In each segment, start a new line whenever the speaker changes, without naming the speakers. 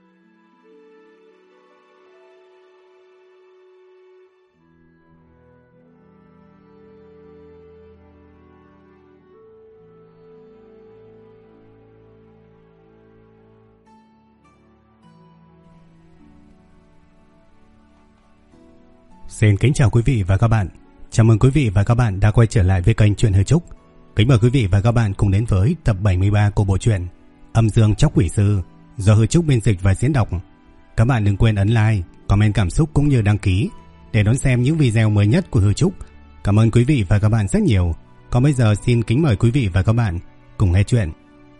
Xin kính chào quý vị và các bạn. Chào mừng quý vị và các bạn đã quay trở lại với kênh Truyện Hư Trúc. Kính mời quý vị và các bạn cùng đến với tập 73 của bộ truyện Âm Dương Chóc Quỷ Sư do Hư Trúc biên dịch và diễn đọc. Các bạn đừng quên ấn like, comment cảm xúc cũng như đăng ký để đón xem những video mới nhất của Hư Trúc. Cảm ơn quý vị và các bạn rất nhiều. Còn bây giờ xin kính mời quý vị và các bạn cùng nghe chuyện.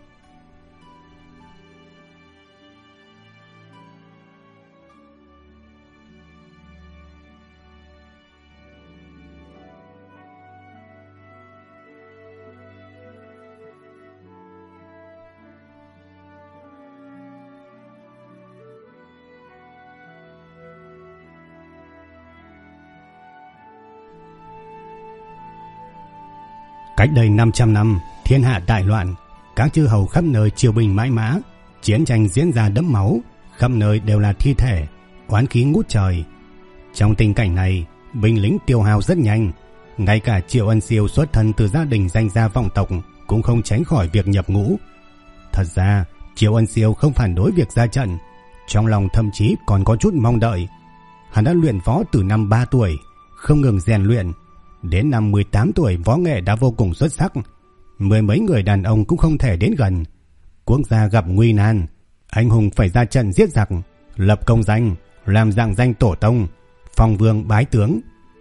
Cách đây 500 năm, thiên hạ đại loạn, các chư hầu khắp nơi triều binh mãi mã, chiến tranh diễn ra đẫm máu, khắp nơi đều là thi thể, oán khí ngút trời. Trong tình cảnh này, binh lính tiêu hao rất nhanh, ngay cả Triệu Ân Siêu xuất thân từ gia đình danh gia vọng tộc cũng không tránh khỏi việc nhập ngũ. Thật ra, Triệu Ân Siêu không phản đối việc ra trận, trong lòng thậm chí còn có chút mong đợi. Hắn đã luyện võ từ năm 3 tuổi, không ngừng rèn luyện. Đến năm 18 tuổi võ nghệ đã vô cùng xuất sắc, mười mấy người đàn ông cũng không thể đến gần. Quốc gia gặp nguy nan, anh hùng phải ra trận giết giặc, lập công danh, làm rạng danh tổ tông, phong vương bái tướng.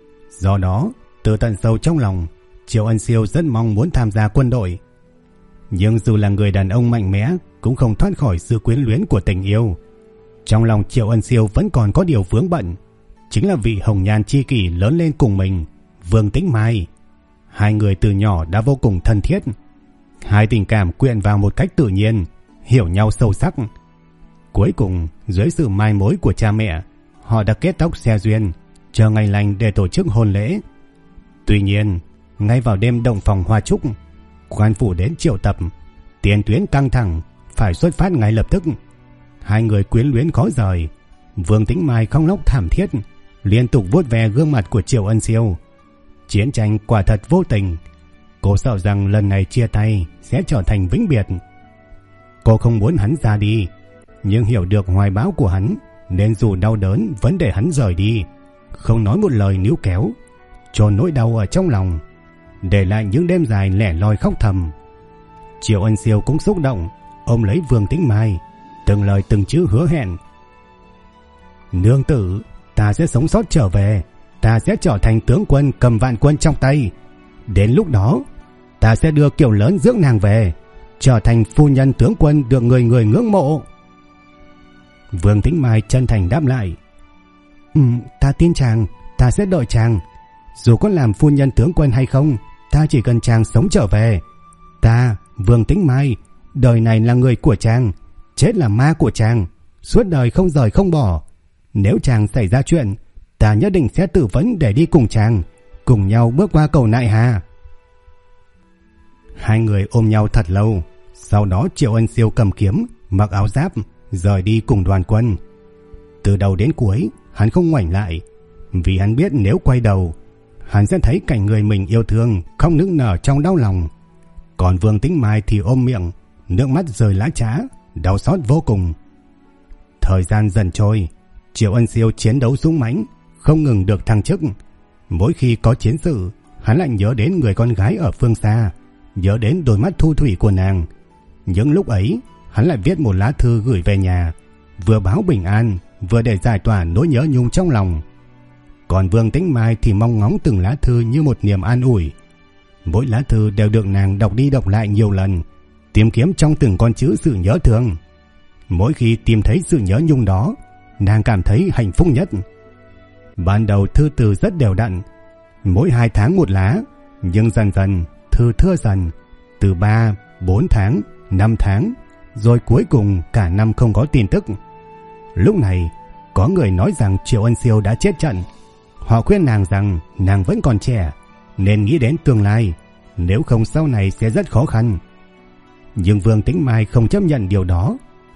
Do đó, từ tận sâu trong lòng, Triệu Ân Siêu rất mong muốn tham gia quân đội. Nhưng dù là người đàn ông mạnh mẽ, cũng không thoát khỏi sự quyến luyến của tình yêu. Trong lòng Triệu Ân Siêu vẫn còn có điều vướng bận, chính là vị hồng nhan chi kỷ lớn lên cùng mình, Vương Tĩnh Mai. Hai người từ nhỏ đã vô cùng thân thiết, hai tình cảm quyện vào một cách tự nhiên, hiểu nhau sâu sắc. Cuối cùng, dưới sự mai mối của cha mẹ, họ đã kết tóc xe duyên, chờ ngày lành để tổ chức hôn lễ. Tuy nhiên, ngay vào đêm động phòng hoa trúc, quan phủ đến triệu tập, tiền tuyến căng thẳng, phải xuất phát ngay lập tức. Hai người quyến luyến khó rời. Vương Tĩnh Mai khóc lóc thảm thiết, liên tục vuốt ve gương mặt của Triệu Ân Siêu. Chiến tranh quả thật vô tình, cô sợ rằng lần này chia tay sẽ trở thành vĩnh biệt. Cô không muốn hắn ra đi, nhưng hiểu được hoài bão của hắn, nên dù đau đớn vẫn để hắn rời đi, không nói một lời níu kéo, chôn nỗi đau ở trong lòng, để lại những đêm dài lẻ loi khóc thầm. Triệu Ân Siêu cũng xúc động, ôm lấy Vương Tĩnh Mai, từng lời từng chữ hứa hẹn. Nương tử, ta sẽ sống sót trở về, ta sẽ trở thành tướng quân cầm vạn quân trong tay. Đến lúc đó, ta sẽ đưa Kiều Lớn dưỡng nàng về, trở thành phu nhân tướng quân được người người ngưỡng mộ. Vương Tĩnh Mai chân thành đáp lại. Ta tin chàng, ta sẽ đợi chàng. Dù có làm phu nhân tướng quân hay không, ta chỉ cần chàng sống trở về. Ta, Vương Tĩnh Mai, đời này là người của chàng, chết là ma của chàng, suốt đời không rời không bỏ. Nếu chàng xảy ra chuyện, ta nhất định sẽ tự vấn để đi cùng chàng, cùng nhau bước qua cầu Nại Hà. Hai người ôm nhau thật lâu, sau đó Triệu Ân Siêu cầm kiếm, mặc áo giáp, rời đi cùng đoàn quân. Từ đầu đến cuối, hắn không ngoảnh lại, vì hắn biết nếu quay đầu, hắn sẽ thấy cảnh người mình yêu thương không nức nở trong đau lòng. Còn Vương Tĩnh Mai thì ôm miệng, nước mắt rơi lã chã, đau xót vô cùng. Thời gian dần trôi, Triệu Ân Siêu chiến đấu dũng mãnh, không ngừng được thăng chức. Mỗi khi có chiến sự, hắn lại nhớ đến người con gái ở phương xa, nhớ đến đôi mắt thu thủy của nàng. Những lúc ấy, hắn lại viết một lá thư gửi về nhà, vừa báo bình an, vừa để giải tỏa nỗi nhớ nhung trong lòng. Còn Vương Tĩnh Mai thì mong ngóng từng lá thư như một niềm an ủi. Mỗi lá thư đều được nàng đọc đi đọc lại nhiều lần, tìm kiếm trong từng con chữ sự nhớ thương. Mỗi khi tìm thấy sự nhớ nhung đó, nàng cảm thấy hạnh phúc nhất. Ban đầu thư từ rất đều đặn, mỗi 2 tháng một lá, nhưng dần dần thư thưa dần, từ 3, 4 tháng, 5 tháng, rồi cuối cùng cả năm không có tin tức. Lúc này, có người nói rằng Triệu Ân Siêu đã chết trận. Họ khuyên nàng rằng nàng vẫn còn trẻ, nên nghĩ đến tương lai, nếu không sau này sẽ rất khó khăn. Nhưng Vương Tĩnh Mai không chấp nhận điều đó.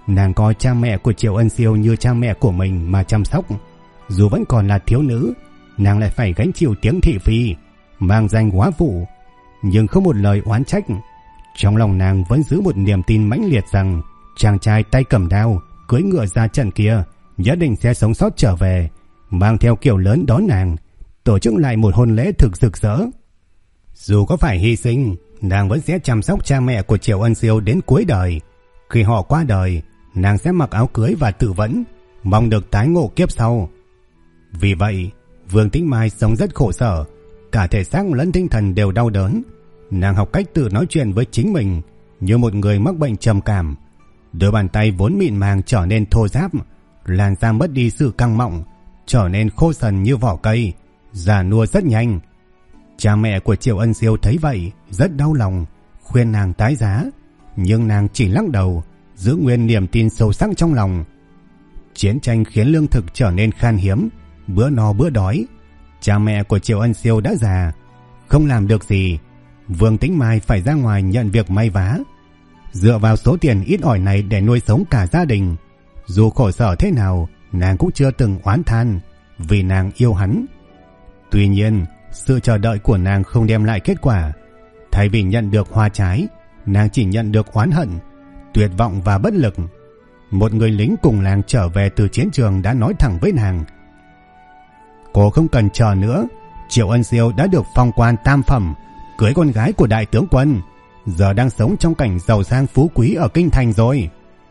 nàng coi cha mẹ của Triệu Ân Siêu như cha mẹ của mình mà chăm sóc. Dù vẫn còn là thiếu nữ, nàng lại phải gánh chịu tiếng thị phi, mang danh góa phụ, nhưng không một lời oán trách. Trong lòng nàng vẫn giữ một niềm tin mãnh liệt rằng chàng trai tay cầm đao cưỡi ngựa ra trận kia nhất định sẽ sống sót trở về, mang theo kiệu lớn đón nàng, tổ chức lại một hôn lễ thực rực rỡ. Dù có phải hy sinh, nàng vẫn sẽ chăm sóc cha mẹ của Triệu Ân Siêu đến cuối đời. Khi họ qua đời, nàng sẽ mặc áo cưới và tự vẫn, mong được tái ngộ kiếp sau. Vì vậy, Vương Tĩnh Mai sống rất khổ sở, cả thể xác lẫn tinh thần đều đau đớn. Nàng học cách tự nói chuyện với chính mình như một người mắc bệnh trầm cảm. Đôi bàn tay vốn mịn màng trở nên thô ráp, làn da mất đi sự căng mọng, trở nên khô sần như vỏ cây, già nua rất nhanh. Cha mẹ của Triệu Ân Siêu thấy vậy rất đau lòng, khuyên nàng tái giá, nhưng nàng chỉ lắc đầu, giữ nguyên niềm tin sâu sắc trong lòng. Chiến tranh khiến lương thực trở nên khan hiếm, bữa no bữa đói. Cha mẹ của Triệu Ân Siêu đã già, không làm được gì. Vương Tĩnh Mai phải ra ngoài nhận việc may vá, dựa vào số tiền ít ỏi này để nuôi sống cả gia đình. Dù khổ sở thế nào, nàng cũng chưa từng oán than, vì nàng yêu hắn. Tuy nhiên, sự chờ đợi của nàng không đem lại kết quả. Thay vì nhận được hoa trái, nàng chỉ nhận được oán hận, tuyệt vọng và bất lực. Một người lính cùng làng trở về từ chiến trường đã nói thẳng với nàng: cô không cần chờ nữa, Triệu Ân Siêu đã được phong quan tam phẩm, cưới con gái của đại tướng quân, giờ đang sống trong cảnh giàu sang phú quý ở kinh thành rồi.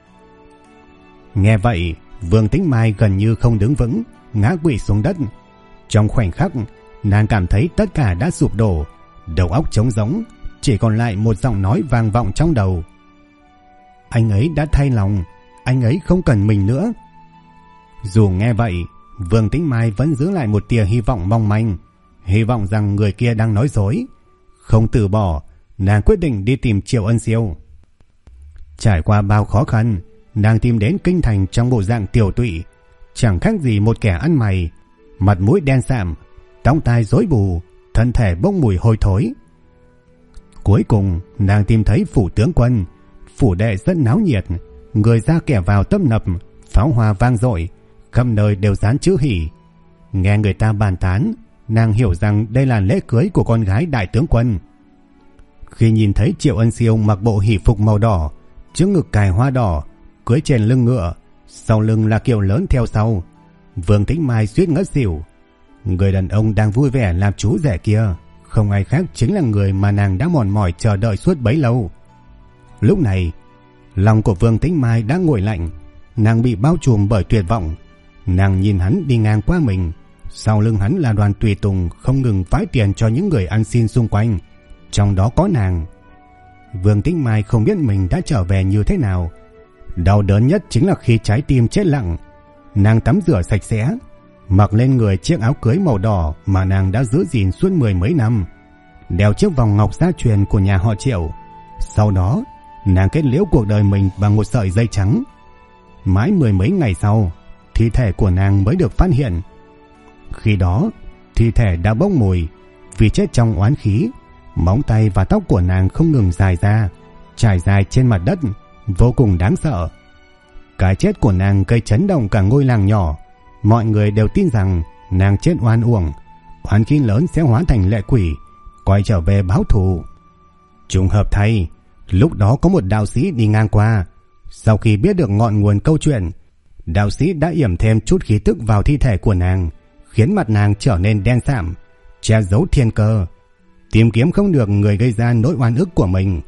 Nghe vậy, Vương Tĩnh Mai gần như không đứng vững, ngã quỵ xuống đất. Trong khoảnh khắc, nàng cảm thấy tất cả đã sụp đổ, đầu óc trống rỗng, chỉ còn lại một giọng nói vang vọng trong đầu: anh ấy đã thay lòng, anh ấy không cần mình nữa. Dù nghe vậy, Vương Tĩnh Mai vẫn giữ lại một tia hy vọng mong manh, hy vọng rằng người kia đang nói dối. Không từ bỏ, nàng quyết định đi tìm Triệu Ân Siêu. Trải qua bao khó khăn, nàng tìm đến kinh thành trong bộ dạng tiểu tụy, chẳng khác gì một kẻ ăn mày, mặt mũi đen sạm, tóc tai rối bù, thân thể bốc mùi hôi thối. Cuối cùng, nàng tìm thấy phủ tướng quân. Phủ đệ rất náo nhiệt, người ra kẻ vào tấp nập, pháo hoa vang dội, khắp nơi đều dán chữ hỷ. Nghe người ta bàn tán, nàng hiểu rằng đây là lễ cưới của con gái đại tướng quân. Khi nhìn thấy Triệu Ân Siêu mặc bộ hỷ phục màu đỏ, trước ngực cài hoa đỏ, cưỡi trên lưng ngựa, sau lưng là kiệu lớn theo sau, Vương Tĩnh Mai suýt ngất xỉu. Người đàn ông đang vui vẻ làm chú rể kia không ai khác chính là người mà nàng đã mòn mỏi chờ đợi suốt bấy lâu. Lúc này, lòng của Vương Tĩnh Mai đã nguội lạnh, nàng bị bao trùm bởi tuyệt vọng. Nàng nhìn hắn đi ngang qua mình, sau lưng hắn là đoàn tùy tùng không ngừng vái tiền cho những người ăn xin xung quanh, trong đó có nàng. Vương Tĩnh Mai không biết mình đã trở về như thế nào. Đau đớn nhất chính là khi trái tim chết lặng. Nàng tắm rửa sạch sẽ, mặc lên người chiếc áo cưới màu đỏ mà nàng đã giữ gìn suốt 10 mấy năm, đeo chiếc vòng ngọc gia truyền của nhà họ Triệu. Sau đó, nàng kết liễu cuộc đời mình bằng một sợi dây trắng. Mãi 10 mấy ngày sau, thi thể của nàng mới được phát hiện. Khi đó, thi thể đã bốc mùi, vì chết trong oán khí. Móng tay và tóc của nàng không ngừng dài ra, trải dài trên mặt đất, vô cùng đáng sợ. Cái chết của nàng gây chấn động cả ngôi làng nhỏ. Mọi người đều tin rằng nàng chết oan uổng, oán khí lớn sẽ hóa thành lệ quỷ, quay trở về báo thù. Trùng hợp thay, lúc đó có một đạo sĩ đi ngang qua. Sau khi biết được ngọn nguồn câu chuyện, đạo sĩ đã yểm thêm chút khí tức vào thi thể của nàng, khiến mặt nàng trở nên đen sạm, che giấu thiên cơ, tìm kiếm không được người gây ra nỗi oan ức của mình.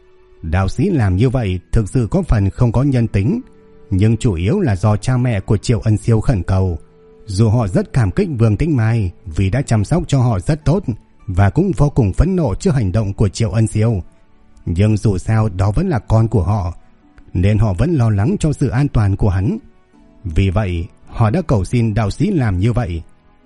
Đạo sĩ làm như vậy thực sự có phần không có nhân tính, nhưng chủ yếu là do cha mẹ của Triệu Ân Siêu khẩn cầu. Dù họ rất cảm kích Vương Tĩnh Mai vì đã chăm sóc cho họ rất tốt, và cũng vô cùng phẫn nộ trước hành động của Triệu Ân Siêu, nhưng dù sao đó vẫn là con của họ, nên họ vẫn lo lắng cho sự an toàn của hắn. Vì vậy, họ đã cầu xin đạo sĩ làm như vậy.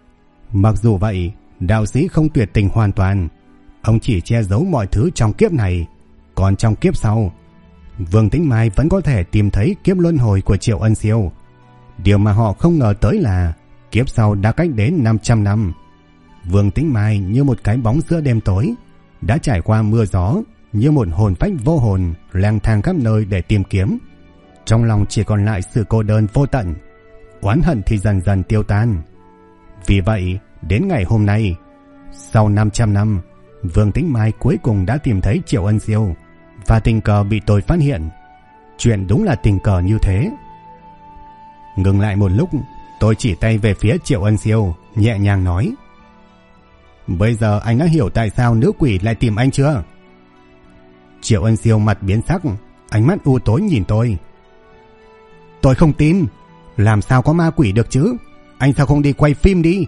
Mặc dù vậy, đạo sĩ không tuyệt tình hoàn toàn. Ông chỉ che giấu mọi thứ trong kiếp này, còn trong kiếp sau, Vương Tĩnh Mai vẫn có thể tìm thấy kiếp luân hồi của Triệu Ân Siêu. Điều mà họ không ngờ tới là kiếp sau đã cách đến 500 năm. Vương Tĩnh Mai như một cái bóng giữa đêm tối, đã trải qua mưa gió, như một hồn phách vô hồn lang thang khắp nơi để tìm kiếm. trong lòng chỉ còn lại sự cô đơn vô tận, oán hận thì dần dần tiêu tan. Vì vậy, đến ngày hôm nay, sau 500 năm, Vương Tĩnh Mai cuối cùng đã tìm thấy Triệu Ân Siêu và tình cờ bị tôi phát hiện. Chuyện đúng là tình cờ như thế. Ngừng lại một lúc, tôi chỉ tay về phía Triệu Ân Siêu, nhẹ nhàng nói: bây giờ anh đã hiểu tại sao nữ quỷ lại tìm anh chưa? Triệu Ân Siêu mặt biến sắc, ánh mắt u tối nhìn tôi. Tôi không tin. Làm sao có ma quỷ được chứ? Anh sao không đi quay phim đi?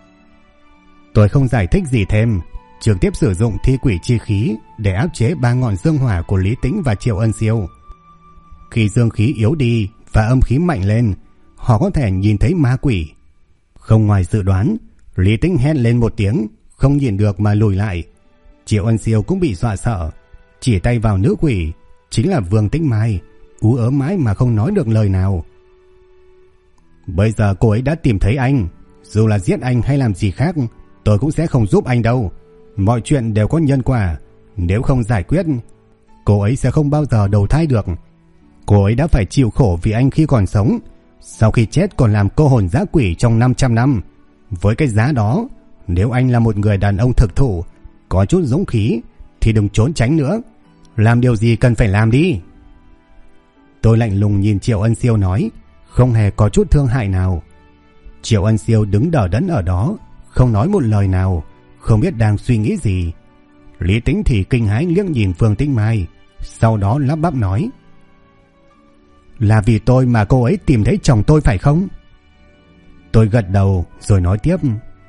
Tôi không giải thích gì thêm, trực tiếp sử dụng thi quỷ chi khí để áp chế 3 ngọn dương hỏa của Lý Tĩnh và Triệu Ân Siêu. Khi dương khí yếu đi và âm khí mạnh lên, họ có thể nhìn thấy ma quỷ. Không ngoài dự đoán, Lý Tĩnh hét lên một tiếng, không nhìn được mà lùi lại. Triệu Ân Siêu cũng bị dọa sợ, chỉ tay vào nữ quỷ, chính là Vương Tĩnh Mai, ú ớ mãi mà không nói được lời nào. Bây giờ cô ấy đã tìm thấy anh, dù là giết anh hay làm gì khác, tôi cũng sẽ không giúp anh đâu. Mọi chuyện đều có nhân quả, nếu không giải quyết, cô ấy sẽ không bao giờ đầu thai được. Cô ấy đã phải chịu khổ vì anh khi còn sống, sau khi chết còn làm cô hồn dã quỷ trong 500 năm. Với cái giá đó, nếu anh là một người đàn ông thực thụ, có chút dũng khí, thì đừng trốn tránh nữa. Làm điều gì cần phải làm đi. Tôi lạnh lùng nhìn Triệu Ân Siêu nói, không hề có chút thương hại nào. Triệu Ân Siêu đứng đờ đẫn ở đó, không nói một lời nào, không biết đang suy nghĩ gì. Lý Tĩnh thì kinh hãi liếc nhìn Vương Tĩnh Mai, sau đó lắp bắp nói: là vì tôi mà cô ấy tìm thấy chồng tôi phải không? Tôi gật đầu rồi nói tiếp: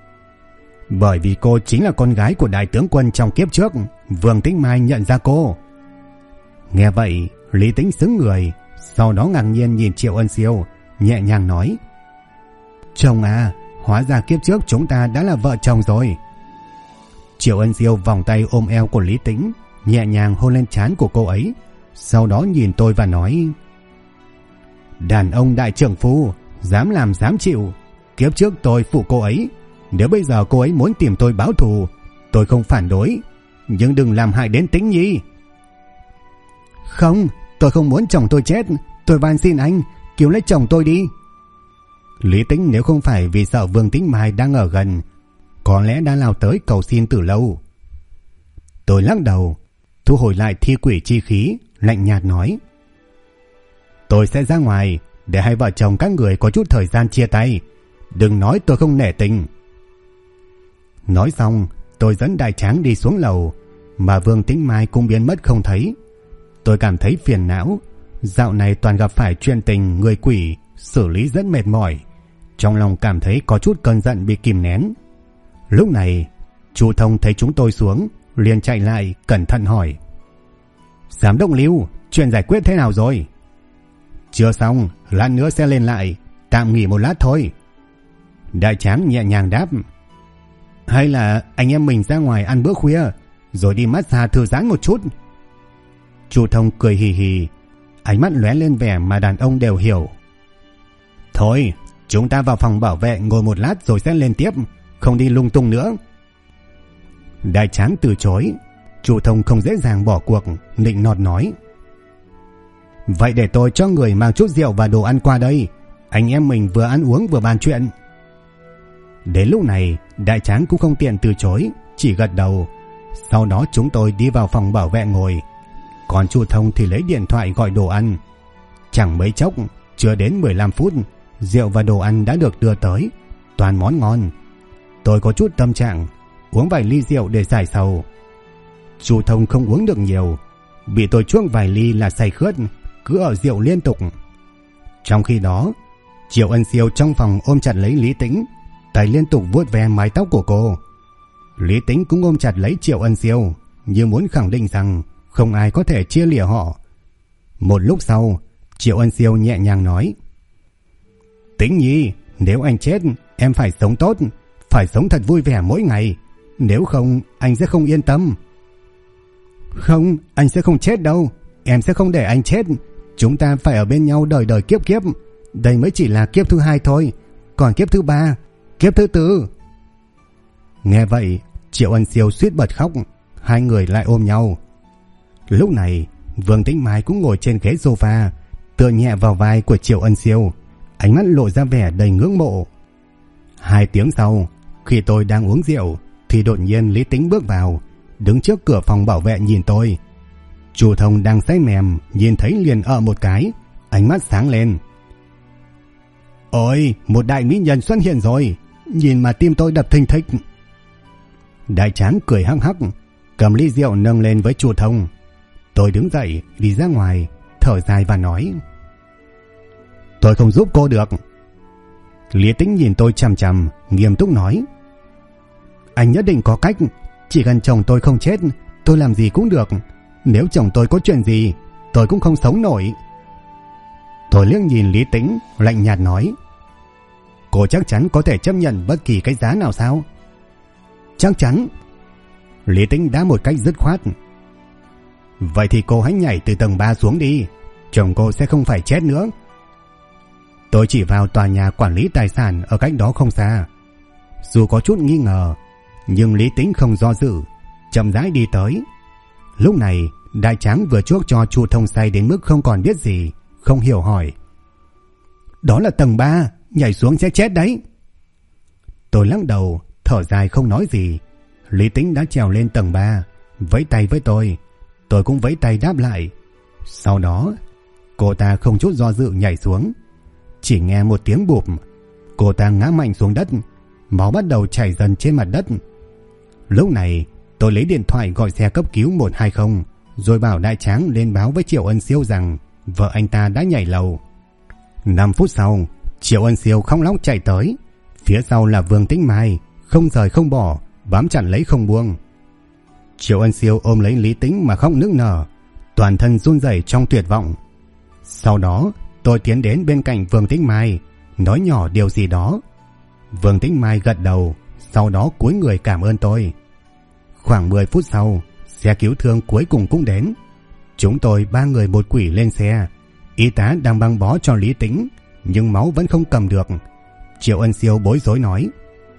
bởi vì cô chính là con gái của đại tướng quân trong kiếp trước, Vương Tĩnh Mai nhận ra cô. Nghe vậy, Lý Tĩnh sững người, sau đó ngạc nhiên nhìn Triệu Ân Siêu, nhẹ nhàng nói: chồng à, hóa ra kiếp trước chúng ta đã là vợ chồng rồi. Triệu Ân Siêu vòng tay ôm eo của Lý Tĩnh, nhẹ nhàng hôn lên trán của cô ấy, sau đó nhìn tôi và nói: đàn ông đại trưởng phu, dám làm dám chịu. Kiếp trước tôi phụ cô ấy, nếu bây giờ cô ấy muốn tìm tôi báo thù, tôi không phản đối, nhưng đừng làm hại đến Tĩnh Nhi. Không, tôi không muốn chồng tôi chết, tôi van xin anh, cứu lấy chồng tôi đi. Lý Tĩnh nếu không phải vì sợ Vương Tĩnh Mai đang ở gần, có lẽ đã lao tới cầu xin từ lâu. Tôi lắc đầu, thu hồi lại thi quỷ chi khí, lạnh nhạt nói: tôi sẽ ra ngoài để hai vợ chồng các người có chút thời gian chia tay, đừng nói tôi không nể tình. Nói xong, tôi dẫn Đại Tráng đi xuống lầu, mà Vương Tĩnh Mai cũng biến mất không thấy. Tôi cảm thấy phiền não, dạo này toàn gặp phải chuyện tình người quỷ, xử lý rất mệt mỏi, trong lòng cảm thấy có chút cơn giận bị kìm nén. Lúc này, Chu Thông thấy chúng tôi xuống, liền chạy lại cẩn thận hỏi: giám đốc Lưu, chuyện giải quyết thế nào rồi? Chưa xong, lát nữa sẽ lên lại, tạm nghỉ một lát thôi. Đại Tráng nhẹ nhàng đáp: hay là anh em mình ra ngoài ăn bữa khuya, rồi đi massage thư giãn một chút. Chu Thông cười hì hì, ánh mắt lóe lên vẻ mà đàn ông đều hiểu. Thôi, chúng ta vào phòng bảo vệ ngồi một lát rồi sẽ lên tiếp, không đi lung tung nữa. Đại Tráng từ chối. Chu Thông không dễ dàng bỏ cuộc, nịnh nọt nói: vậy để tôi cho người mang chút rượu và đồ ăn qua đây, anh em mình vừa ăn uống vừa bàn chuyện. Đến lúc này, Đại Tráng cũng không tiện từ chối, chỉ gật đầu. Sau đó chúng tôi đi vào phòng bảo vệ ngồi, còn Chu Thông thì lấy điện thoại gọi đồ ăn. Chẳng mấy chốc, chưa đến 15 phút, rượu và đồ ăn đã được đưa tới, toàn món ngon. Tôi có chút tâm trạng, uống vài ly rượu để giải sầu. Chu Thông không uống được nhiều, bị tôi chuốc vài ly là say khướt, cứ ở rượu liên tục. Trong khi đó, Triệu Ân Siêu trong phòng ôm chặt lấy Lý Tĩnh, tay liên tục vuốt ve mái tóc của cô. Lý Tĩnh cũng ôm chặt lấy Triệu Ân Siêu, như muốn khẳng định rằng không ai có thể chia lìa họ. Một lúc sau, Triệu Ân Siêu nhẹ nhàng nói: Tĩnh Nhi, nếu anh chết, em phải sống tốt, phải sống thật vui vẻ mỗi ngày, nếu không anh sẽ không yên tâm. Không, anh sẽ không chết đâu, em sẽ không để anh chết. Chúng ta phải ở bên nhau đời đời kiếp kiếp. Đây mới chỉ là kiếp thứ 2 thôi, còn kiếp thứ 3, kiếp thứ 4. Nghe vậy, Triệu Ân Siêu suýt bật khóc. Hai người lại ôm nhau. Lúc này, Vương Tĩnh Mai cũng ngồi trên ghế sofa, tựa nhẹ vào vai của Triệu Ân Siêu, ánh mắt lộ ra vẻ đầy ngưỡng mộ. 2 tiếng sau, khi tôi đang uống rượu thì đột nhiên Lý Tĩnh bước vào, đứng trước cửa phòng bảo vệ nhìn tôi. Chu Thông đang say mềm, nhìn thấy liền một cái, ánh mắt sáng lên. Ôi, một đại mỹ nhân xuất hiện rồi, nhìn mà tim tôi đập thình thịch. Đại Tráng cười hắc hắc, cầm ly rượu nâng lên với Chu Thông. Tôi đứng dậy đi ra ngoài, thở dài và nói: Tôi không giúp cô được. Lý Tĩnh nhìn tôi chằm chằm, nghiêm túc nói: Anh nhất định có cách, chỉ cần chồng tôi không chết, tôi làm gì cũng được. Nếu chồng tôi có chuyện gì, tôi cũng không sống nổi. Tôi liếc nhìn Lý Tĩnh, lạnh nhạt nói: Cô chắc chắn có thể chấp nhận bất kỳ cái giá nào sao? Chắc chắn. Lý Tĩnh đã một cách dứt khoát. Vậy thì cô hãy nhảy từ tầng 3 xuống đi, chồng cô sẽ không phải chết nữa. Tôi chỉ vào tòa nhà quản lý tài sản ở cách đó không xa. Dù có chút nghi ngờ, nhưng Lý Tĩnh không do dự, chậm rãi đi tới. Lúc này Đại Tráng vừa chuốc cho Chu Thông say đến mức không còn biết gì, không hiểu hỏi: Đó là tầng 3, nhảy xuống sẽ chết đấy. Tôi lắc đầu, thở dài không nói gì. Lý Tĩnh đã trèo lên tầng 3, vẫy tay với tôi cũng vẫy tay đáp lại. Sau đó cô ta không chút do dự nhảy xuống. Chỉ nghe một tiếng bụp, cô ta ngã mạnh xuống đất, máu bắt đầu chảy dần trên mặt đất. Lúc này tôi lấy điện thoại gọi xe cấp cứu 120, rồi bảo Đại Tráng lên báo với Triệu Ân Siêu rằng vợ anh ta đã nhảy lầu. 5 phút sau, Triệu Ân Siêu khóc lóc chạy tới. Phía sau là Vương Tĩnh Mai, không rời không bỏ, bám chặt lấy không buông. Triệu Ân Siêu ôm lấy Lý Tĩnh mà khóc nức nở, toàn thân run rẩy trong tuyệt vọng. Sau đó tôi tiến đến bên cạnh Vương Tĩnh Mai, nói nhỏ điều gì đó. Vương Tĩnh Mai gật đầu, sau đó cúi người cảm ơn tôi. Khoảng 10 phút sau, xe cứu thương cuối cùng cũng đến. Chúng tôi 3 người một quỷ lên xe. Y tá đang băng bó cho Lý Tĩnh, nhưng máu vẫn không cầm được. Triệu Ân Siêu bối rối nói: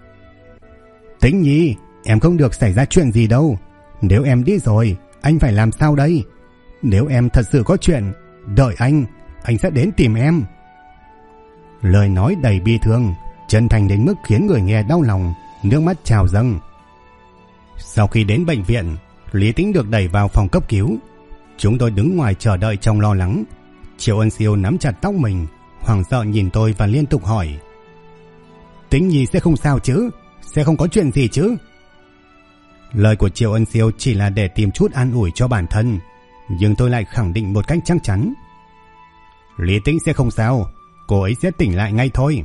Tĩnh Nhi, em không được xảy ra chuyện gì đâu. Nếu em đi rồi, anh phải làm sao đây? Nếu em thật sự có chuyện, đợi anh sẽ đến tìm em. Lời nói đầy bi thương, chân thành đến mức khiến người nghe đau lòng, nước mắt trào dâng. Sau khi đến bệnh viện, Lý Tĩnh được đẩy vào phòng cấp cứu. Chúng tôi đứng ngoài chờ đợi trong lo lắng. Triệu Ân Siêu nắm chặt tóc mình, hoảng sợ nhìn tôi và liên tục hỏi: Tĩnh Nhi sẽ không sao chứ? Sẽ không có chuyện gì chứ? Lời của Triệu Ân Siêu chỉ là để tìm chút an ủi cho bản thân, nhưng tôi lại khẳng định một cách chắc chắn: Lý Tĩnh sẽ không sao, cô ấy sẽ tỉnh lại ngay thôi.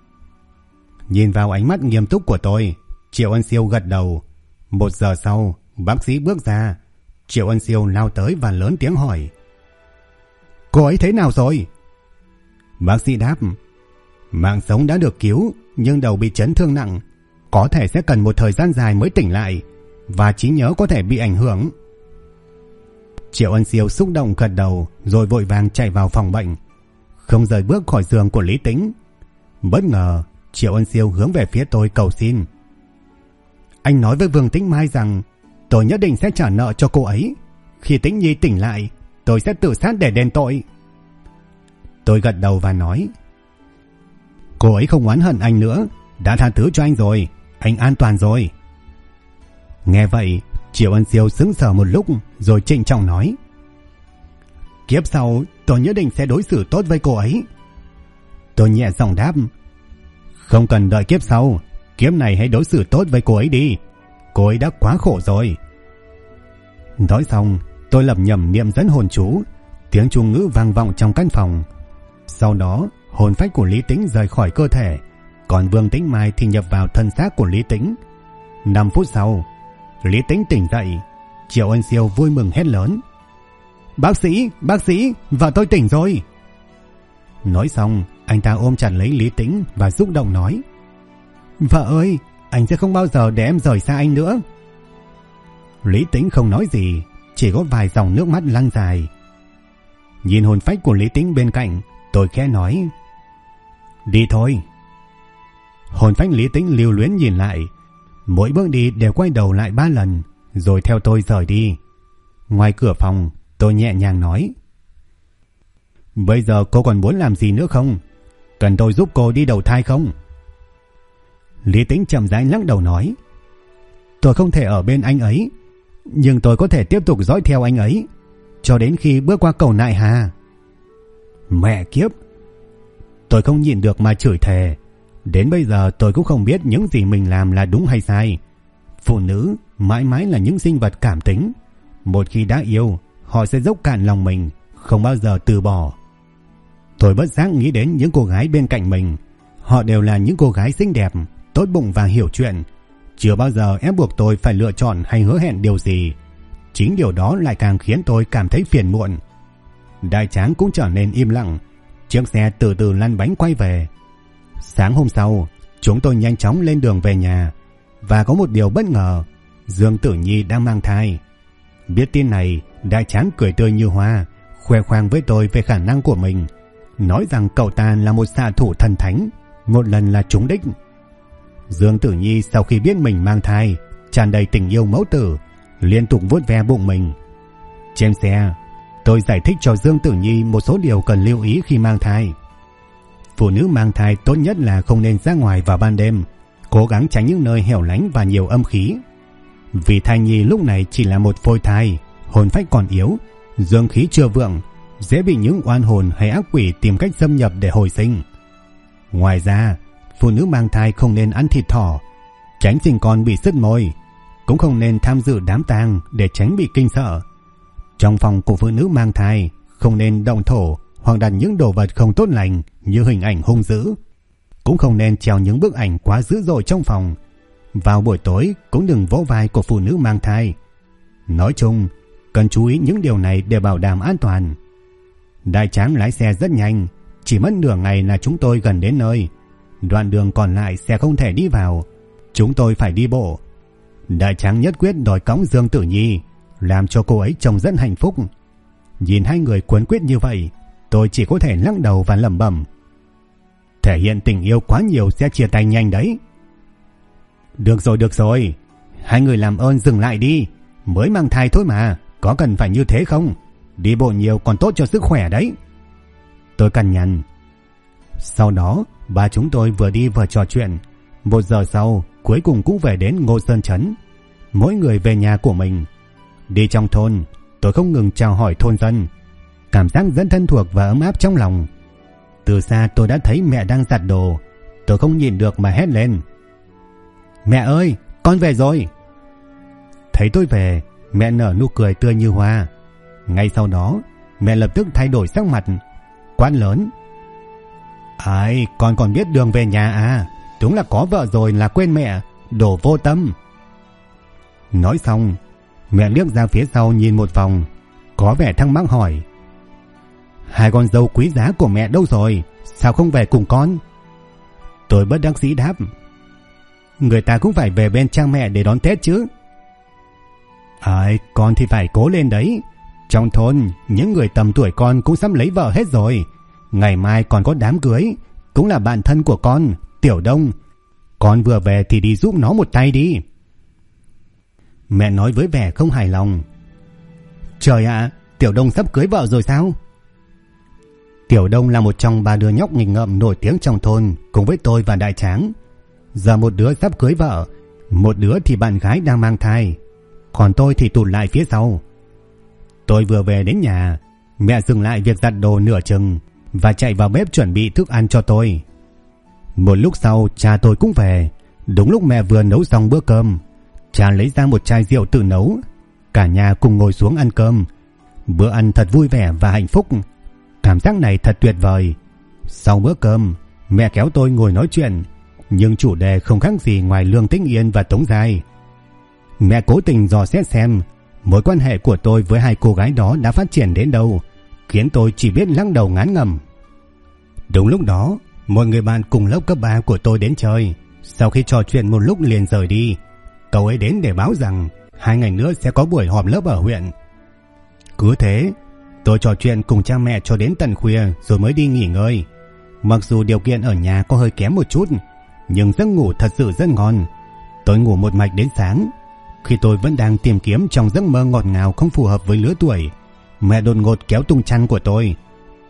Nhìn vào ánh mắt nghiêm túc của tôi, Triệu Ân Siêu gật đầu. 1 giờ sau, bác sĩ bước ra. Triệu Ân Siêu lao tới và lớn tiếng hỏi: Cô ấy thế nào rồi? Bác sĩ đáp: Mạng sống đã được cứu, nhưng đầu bị chấn thương nặng, có thể sẽ cần một thời gian dài mới tỉnh lại, và trí nhớ có thể bị ảnh hưởng. Triệu Ân Siêu xúc động gật đầu, rồi vội vàng chạy vào phòng bệnh, không rời bước khỏi giường của Lý Tĩnh. Bất ngờ, Triệu Ân Siêu hướng về phía tôi cầu xin: Anh nói với Vương Tĩnh Mai rằng tôi nhất định sẽ trả nợ cho cô ấy. Khi Tĩnh Nhi tỉnh lại, tôi sẽ tự sát để đền tội. Tôi gật đầu và nói: Cô ấy không oán hận anh nữa, đã tha thứ cho anh rồi, anh an toàn rồi. Nghe vậy, Triệu Ân Siêu sững sờ một lúc, rồi trịnh trọng nói: Kiếp sau tôi nhất định sẽ đối xử tốt với cô ấy. Tôi nhẹ giọng đáp: Không cần đợi kiếp sau, kiếp này hãy đối xử tốt với cô ấy đi, cô ấy đã quá khổ rồi. Nói xong, tôi lẩm nhẩm niệm dẫn hồn chú, tiếng chú ngữ vang vọng trong căn phòng. Sau đó, hồn phách của Lý Tĩnh rời khỏi cơ thể, còn Vương Tĩnh Mai thì nhập vào thân xác của Lý Tĩnh. 5 phút sau, Lý Tĩnh tỉnh dậy. Triệu Ân Siêu vui mừng hét lớn: Bác sĩ, vợ tôi tỉnh rồi. Nói xong, anh ta ôm chặt lấy Lý Tĩnh và xúc động nói: Vợ ơi, anh sẽ không bao giờ để em rời xa anh nữa. Lý Tĩnh không nói gì, chỉ có vài dòng nước mắt lăn dài. Nhìn hồn phách của Lý Tĩnh bên cạnh, tôi khẽ nói: Đi thôi. Hồn phách Lý Tĩnh lưu luyến nhìn lại, mỗi bước đi đều quay đầu lại 3 lần, rồi theo tôi rời đi. Ngoài cửa phòng, tôi nhẹ nhàng nói: Bây giờ cô còn muốn làm gì nữa không? Cần tôi giúp cô đi đầu thai không? Lý Tĩnh chậm rãi lắc đầu nói, tôi không thể ở bên anh ấy, nhưng tôi có thể tiếp tục dõi theo anh ấy cho đến khi bước qua cầu nại hà. Mẹ kiếp! Tôi không nhịn được mà chửi thề. Đến bây giờ tôi cũng không biết những gì mình làm là đúng hay sai. Phụ nữ mãi mãi là những sinh vật cảm tính. Một khi đã yêu, họ sẽ dốc cạn lòng mình, không bao giờ từ bỏ. Tôi bất giác nghĩ đến những cô gái bên cạnh mình. Họ đều là những cô gái xinh đẹp, tốt bụng và hiểu chuyện. Chưa bao giờ ép buộc tôi phải lựa chọn hay hứa hẹn điều gì. Chính điều đó lại càng khiến tôi cảm thấy phiền muộn. Đại Tráng cũng trở nên im lặng. Chiếc xe từ từ lăn bánh quay về. Sáng hôm sau, chúng tôi nhanh chóng lên đường về nhà. Và có một điều bất ngờ, Dương Tử Nhi đang mang thai. Biết tin này, Đại Tráng cười tươi như hoa, khoe khoang với tôi về khả năng của mình, nói rằng cậu ta là một xạ thủ thần thánh, một lần là trúng đích. Dương Tử Nhi sau khi biết mình mang thai, tràn đầy tình yêu mẫu tử, liên tục vuốt ve bụng mình. Trên xe, tôi giải thích cho Dương Tử Nhi một số điều cần lưu ý khi mang thai. Phụ nữ mang thai tốt nhất là không nên ra ngoài vào ban đêm, cố gắng tránh những nơi hẻo lánh và nhiều âm khí. Vì thai nhi lúc này chỉ là một phôi thai, hồn phách còn yếu, dương khí chưa vượng, dễ bị những oan hồn hay ác quỷ tìm cách xâm nhập để hồi sinh. Ngoài ra, phụ nữ mang thai không nên ăn thịt thỏ, tránh sinh con bị sứt môi, cũng không nên tham dự đám tang để tránh bị kinh sợ. Trong phòng của phụ nữ mang thai không nên động thổ hoặc đặt những đồ vật không tốt lành như hình ảnh hung dữ. Cũng không nên treo những bức ảnh quá dữ dội trong phòng. Vào buổi tối cũng đừng vỗ vai của phụ nữ mang thai. Nói chung, cần chú ý những điều này để bảo đảm an toàn. Đại Tráng lái xe rất nhanh, chỉ mất nửa ngày là chúng tôi gần đến nơi. Đoạn đường còn lại xe không thể đi vào, chúng tôi phải đi bộ. Đại Tráng nhất quyết đòi cõng Dương Tử Nhi, làm cho cô ấy trông rất hạnh phúc. Nhìn hai người cuốn quyết như vậy, tôi chỉ có thể lắc đầu và lẩm bẩm, thể hiện tình yêu quá nhiều sẽ chia tay nhanh đấy. Được rồi, hai người làm ơn dừng lại đi, mới mang thai thôi mà, có cần phải như thế không? Đi bộ nhiều còn tốt cho sức khỏe đấy. Tôi cằn nhằn. Sau đó, ba chúng tôi vừa đi vừa trò chuyện. 1 giờ sau, cuối cùng cũng về đến Ngô Sơn Trấn. Mỗi người về nhà của mình. Đi trong thôn, tôi không ngừng chào hỏi thôn dân. Cảm giác rất thân thuộc và ấm áp trong lòng. Từ xa tôi đã thấy mẹ đang giặt đồ. Tôi không nhìn được mà hét lên, mẹ ơi, con về rồi. Thấy tôi về, mẹ nở nụ cười tươi như hoa. Ngay sau đó, mẹ lập tức thay đổi sắc mặt, quát lớn, ai, con còn biết đường về nhà à? Đúng là có vợ rồi là quên mẹ, đồ vô tâm. Nói xong, mẹ liếc ra phía sau nhìn một vòng, có vẻ thắc mắc hỏi, hai con dâu quý giá của mẹ đâu rồi, sao không về cùng con? Tôi bất đắc dĩ đáp, người ta cũng phải về bên cha mẹ để đón Tết chứ. Ai, con thì phải cố lên đấy. Trong thôn, những người tầm tuổi con cũng sắp lấy vợ hết rồi. Ngày mai còn có đám cưới, cũng là bạn thân của con, Tiểu Đông. Con vừa về thì đi giúp nó một tay đi. Mẹ nói với vẻ không hài lòng. Trời ạ, Tiểu Đông sắp cưới vợ rồi sao? Tiểu Đông là một trong 3 đứa nhóc nghịch ngợm nổi tiếng trong thôn cùng với tôi và Đại Tráng. Giờ một đứa sắp cưới vợ, một đứa thì bạn gái đang mang thai, còn tôi thì tụt lại phía sau. Tôi vừa về đến nhà, mẹ dừng lại việc giặt đồ nửa chừng và chạy vào bếp chuẩn bị thức ăn cho tôi. Một lúc sau cha tôi cũng về. Đúng lúc mẹ vừa nấu xong bữa cơm, cha lấy ra một chai rượu tự nấu. Cả nhà cùng ngồi xuống ăn cơm. Bữa ăn thật vui vẻ và hạnh phúc. Cảm giác này thật tuyệt vời. Sau bữa cơm, mẹ kéo tôi ngồi nói chuyện, nhưng chủ đề không khác gì ngoài Lương Tĩnh Yên và Tống Giai. Mẹ cố tình dò xét xem mối quan hệ của tôi với hai cô gái đó đã phát triển đến đâu, khiến tôi chỉ biết lắc đầu ngán ngẩm. Đúng lúc đó, một người bạn cùng lớp cấp 3 của tôi đến chơi. Sau khi trò chuyện một lúc liền rời đi. Cậu ấy đến để báo rằng 2 ngày nữa sẽ có buổi họp lớp ở huyện. Cứ thế, tôi trò chuyện cùng cha mẹ cho đến tận khuya rồi mới đi nghỉ ngơi. Mặc dù điều kiện ở nhà có hơi kém một chút, nhưng giấc ngủ thật sự rất ngon. Tôi ngủ một mạch đến sáng. Khi tôi vẫn đang tìm kiếm trong giấc mơ ngọt ngào không phù hợp với lứa tuổi, mẹ đột ngột kéo tung chăn của tôi.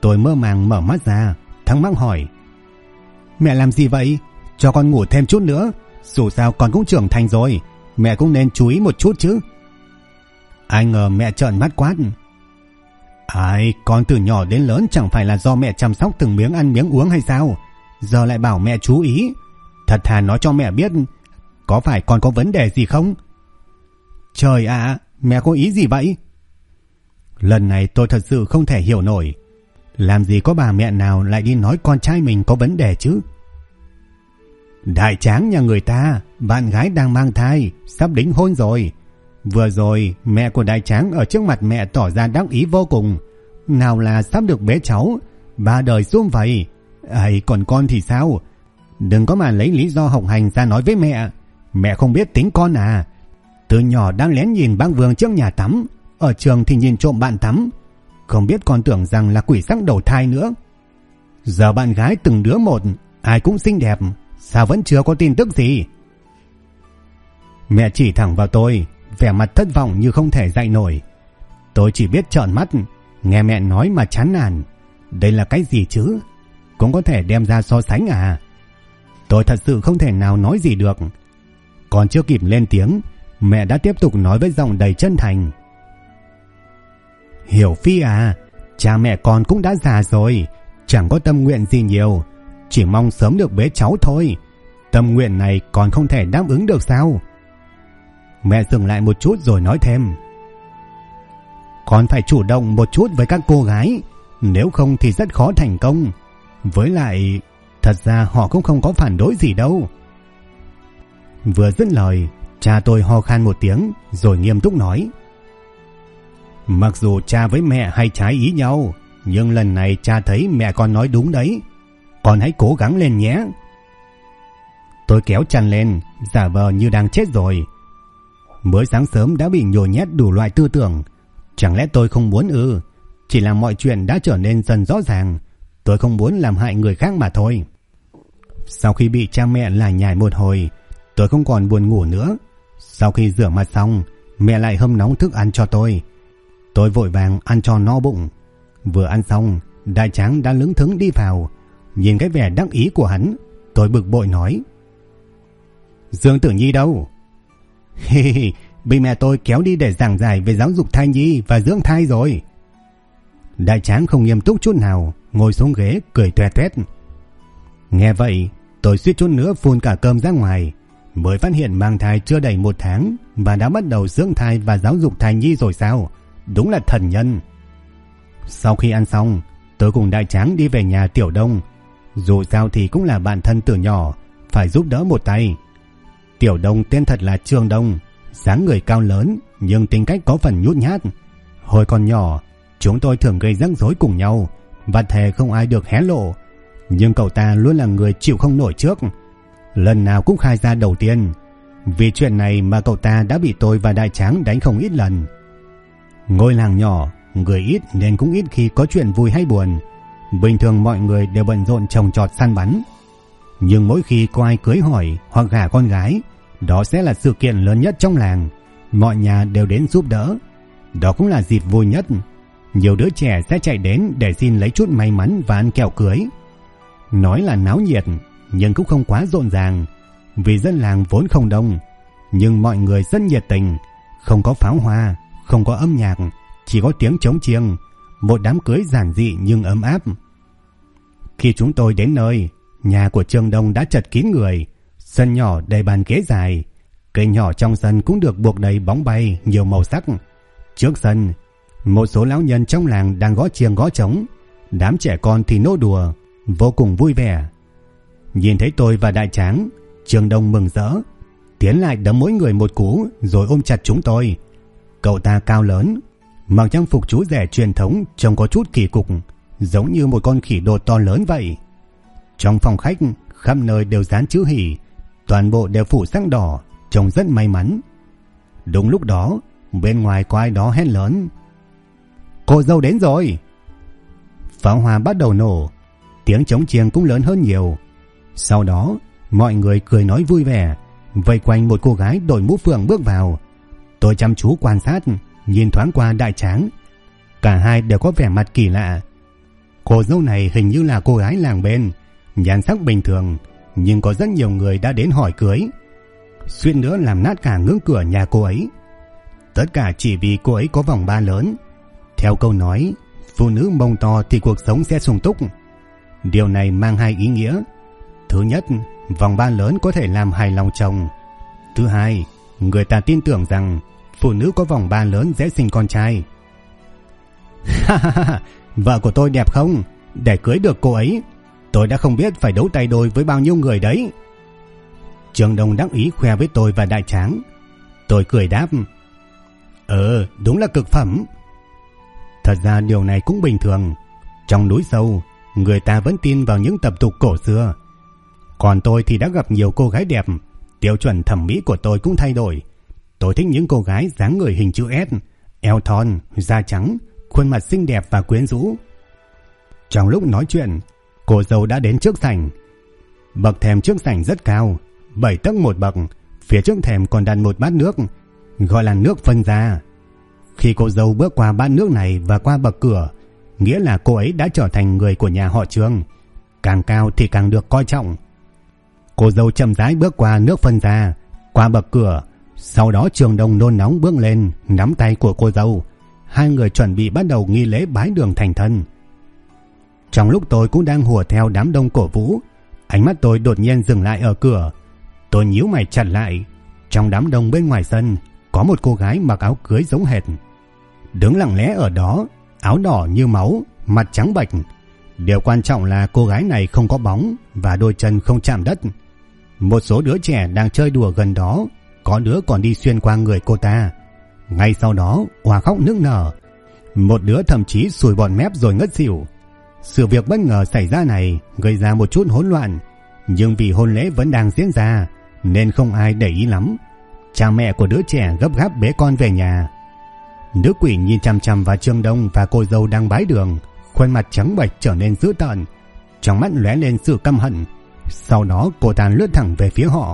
Tôi mơ màng mở mắt ra, thắc mắc hỏi: Mẹ làm gì vậy? Cho con ngủ thêm chút nữa, dù sao con cũng trưởng thành rồi, mẹ cũng nên chú ý một chút chứ. Ai ngờ mẹ trợn mắt quát: Ai, con từ nhỏ đến lớn chẳng phải là do mẹ chăm sóc từng miếng ăn miếng uống hay sao? Giờ lại bảo mẹ chú ý. Thật thà nói cho mẹ biết, có phải con có vấn đề gì không? Trời ạ, mẹ có ý gì vậy? Lần này tôi thật sự không thể hiểu nổi. Làm gì có bà mẹ nào lại đi nói con trai mình có vấn đề chứ? Đại tráng nhà người ta, bạn gái đang mang thai, sắp đính hôn rồi. Vừa rồi mẹ của đại tráng ở trước mặt mẹ tỏ ra đắc ý vô cùng. Nào là sắp được bé cháu, ba đời xuống vậy. Ấy, còn con thì sao? Đừng có mà lấy lý do học hành ra nói với mẹ. Mẹ không biết tính con à? Từ nhỏ đang lén nhìn bác Vương trước nhà tắm, ở trường thì nhìn trộm bạn tắm. Không biết con tưởng rằng là quỷ sắc đầu thai nữa. Giờ bạn gái từng đứa một, ai cũng xinh đẹp, sao vẫn chưa có tin tức gì? Mẹ chỉ thẳng vào tôi, vẻ mặt thất vọng như không thể dậy nổi. Tôi chỉ biết trợn mắt, nghe mẹ nói mà chán nản. Đây là cái gì chứ? Cũng có thể đem ra so sánh à? Tôi thật sự không thể nào nói gì được. Còn chưa kịp lên tiếng, mẹ đã tiếp tục nói với giọng đầy chân thành: Hiểu Phi à, cha mẹ con cũng đã già rồi, chẳng có tâm nguyện gì nhiều, chỉ mong sớm được bế cháu thôi. Tâm nguyện này còn không thể đáp ứng được sao? Mẹ dừng lại một chút rồi nói thêm: Con phải chủ động một chút với các cô gái, nếu không thì rất khó thành công. Với lại, thật ra họ cũng không có phản đối gì đâu. Vừa dứt lời, cha tôi ho khan một tiếng rồi nghiêm túc nói: Mặc dù cha với mẹ hay trái ý nhau, nhưng lần này cha thấy mẹ con nói đúng đấy. Con hãy cố gắng lên nhé. Tôi kéo chăn lên, giả vờ như đang chết rồi. Mới sáng sớm đã bị nhồi nhét đủ loại tư tưởng. Chẳng lẽ tôi không muốn ư? Chỉ là mọi chuyện đã trở nên dần rõ ràng. Tôi không muốn làm hại người khác mà thôi. Sau khi bị cha mẹ lải nhải một hồi, tôi không còn buồn ngủ nữa. Sau khi rửa mặt xong, mẹ lại hâm nóng thức ăn cho tôi. Tôi vội vàng ăn cho no bụng. Vừa ăn xong, đại tráng đã lững thững đi vào. Nhìn cái vẻ đắc ý của hắn, tôi bực bội nói: Dương Tử Nhi đâu? Bị mẹ tôi kéo đi để giảng giải về giáo dục thai nhi và dưỡng thai rồi. Đại tráng không nghiêm túc chút nào, ngồi xuống ghế cười toe toét. Nghe vậy, tôi suýt chút nữa phun cả cơm ra ngoài. Mới phát hiện mang thai chưa đầy 1 tháng và đã bắt đầu dưỡng thai và giáo dục thai nhi rồi sao? Đúng là thần nhân. Sau khi ăn xong, tôi cùng đại tráng đi về nhà Tiểu Đông. Dù sao thì cũng là bạn thân từ nhỏ, phải giúp đỡ một tay. Tiểu Đông tên thật là Trương Đông, dáng người cao lớn nhưng tính cách có phần nhút nhát. Hồi còn nhỏ, chúng tôi thường gây rắc rối cùng nhau và thề không ai được hé lộ. Nhưng cậu ta luôn là người chịu không nổi trước, lần nào cũng khai ra đầu tiên. Vì chuyện này mà cậu ta đã bị tôi và đại tráng đánh không ít lần. Ngôi làng nhỏ, người ít nên cũng ít khi có chuyện vui hay buồn. Bình thường mọi người đều bận rộn trồng trọt săn bắn. Nhưng mỗi khi có ai cưới hỏi hoặc gả con gái, đó sẽ là sự kiện lớn nhất trong làng. Mọi nhà đều đến giúp đỡ. Đó cũng là dịp vui nhất. Nhiều đứa trẻ sẽ chạy đến để xin lấy chút may mắn và ăn kẹo cưới. Nói là náo nhiệt, nhưng cũng không quá rộn ràng. Vì dân làng vốn không đông, nhưng mọi người rất nhiệt tình. Không có pháo hoa, không có âm nhạc, chỉ có tiếng trống chiêng. Một đám cưới giản dị nhưng ấm áp. Khi chúng tôi đến nơi, nhà của Trương Đông đã chật kín người. Sân nhỏ đầy bàn ghế dài. Cây nhỏ trong sân cũng được buộc đầy bóng bay nhiều màu sắc. Trước sân, một số lão nhân trong làng đang gõ chiêng gõ trống. Đám trẻ con thì nô đùa, vô cùng vui vẻ. Nhìn thấy tôi và đại tráng, Trương Đông mừng rỡ, tiến lại đấm mỗi người một cú rồi ôm chặt chúng tôi. Cậu ta cao lớn, mặc trang phục chú rể truyền thống trông có chút kỳ cục, giống như một con khỉ đột to lớn vậy. Trong phòng khách, khắp nơi đều dán chữ hỷ, toàn bộ đều phủ sắc đỏ, trông rất may mắn. Đúng lúc đó, bên ngoài có ai đó hét lớn: Cô dâu đến rồi! Pháo hoa bắt đầu nổ, tiếng trống chiêng cũng lớn hơn nhiều. Sau đó, mọi người cười nói vui vẻ, vây quanh một cô gái đội mũ phượng bước vào. Tôi chăm chú quan sát, nhìn thoáng qua đại tráng. Cả hai đều có vẻ mặt kỳ lạ. Cô dâu này hình như là cô gái làng bên, nhan sắc bình thường, nhưng có rất nhiều người đã đến hỏi cưới, suýt nữa làm nát cả ngưỡng cửa nhà cô ấy. Tất cả chỉ vì cô ấy có vòng ba lớn. Theo câu nói, phụ nữ mông to thì cuộc sống sẽ sung túc. Điều này mang hai ý nghĩa. Thứ nhất, vòng ba lớn có thể làm hài lòng chồng. Thứ hai, người ta tin tưởng rằng phụ nữ có vòng ba lớn dễ sinh con trai. Vợ của tôi đẹp không? Để cưới được cô ấy, tôi đã không biết phải đấu tay đôi với bao nhiêu người đấy. Trường Đông đắc ý khoe với tôi và Đại Tráng. Tôi cười đáp, đúng là cực phẩm. Thật ra điều này cũng bình thường. Trong núi sâu, người ta vẫn tin vào những tập tục cổ xưa. Còn tôi thì đã gặp nhiều cô gái đẹp. Tiêu chuẩn thẩm mỹ của tôi cũng thay đổi. Tôi thích những cô gái dáng người hình chữ S, eo thon, da trắng, khuôn mặt xinh đẹp và quyến rũ. Trong lúc nói chuyện, cô dâu đã đến trước sảnh. Bậc thềm trước sảnh rất cao, 7 tấc một bậc. Phía trước thềm còn đặt một bát nước, gọi là nước phân ra. Khi cô dâu bước qua bát nước này và qua bậc cửa, nghĩa là cô ấy đã trở thành người của nhà họ Trương. Càng cao thì càng được coi trọng. Cô dâu chậm rãi bước qua nước phân ra, qua bậc cửa. Sau đó Trường Đông nôn nóng bước lên, nắm tay của cô dâu. Hai người chuẩn bị bắt đầu nghi lễ bái đường thành thân. Trong lúc tôi cũng đang hùa theo đám đông cổ vũ, ánh mắt tôi đột nhiên dừng lại ở cửa. Tôi nhíu mày chặt lại. Trong đám đông bên ngoài sân có một cô gái mặc áo cưới giống hệt, đứng lặng lẽ ở đó, áo đỏ như máu, mặt trắng bệch. Điều quan trọng là cô gái này không có bóng và đôi chân không chạm đất. Một số đứa trẻ đang chơi đùa gần đó, có đứa còn đi xuyên qua người cô ta. Ngay sau đó òa khóc nức nở. Một đứa thậm chí sùi bọt mép rồi ngất xỉu. Sự việc bất ngờ xảy ra này gây ra một chút hỗn loạn, nhưng vì hôn lễ vẫn đang diễn ra nên không ai để ý lắm. Cha mẹ của đứa trẻ gấp gáp bế con về nhà. Nữ quỷ nhìn chằm chằm vào Trương Đông và cô dâu đang bái đường, khuôn mặt trắng bệch trở nên dữ tợn, trong mắt lóe lên sự căm hận. Sau đó cô ta lướt thẳng về phía họ.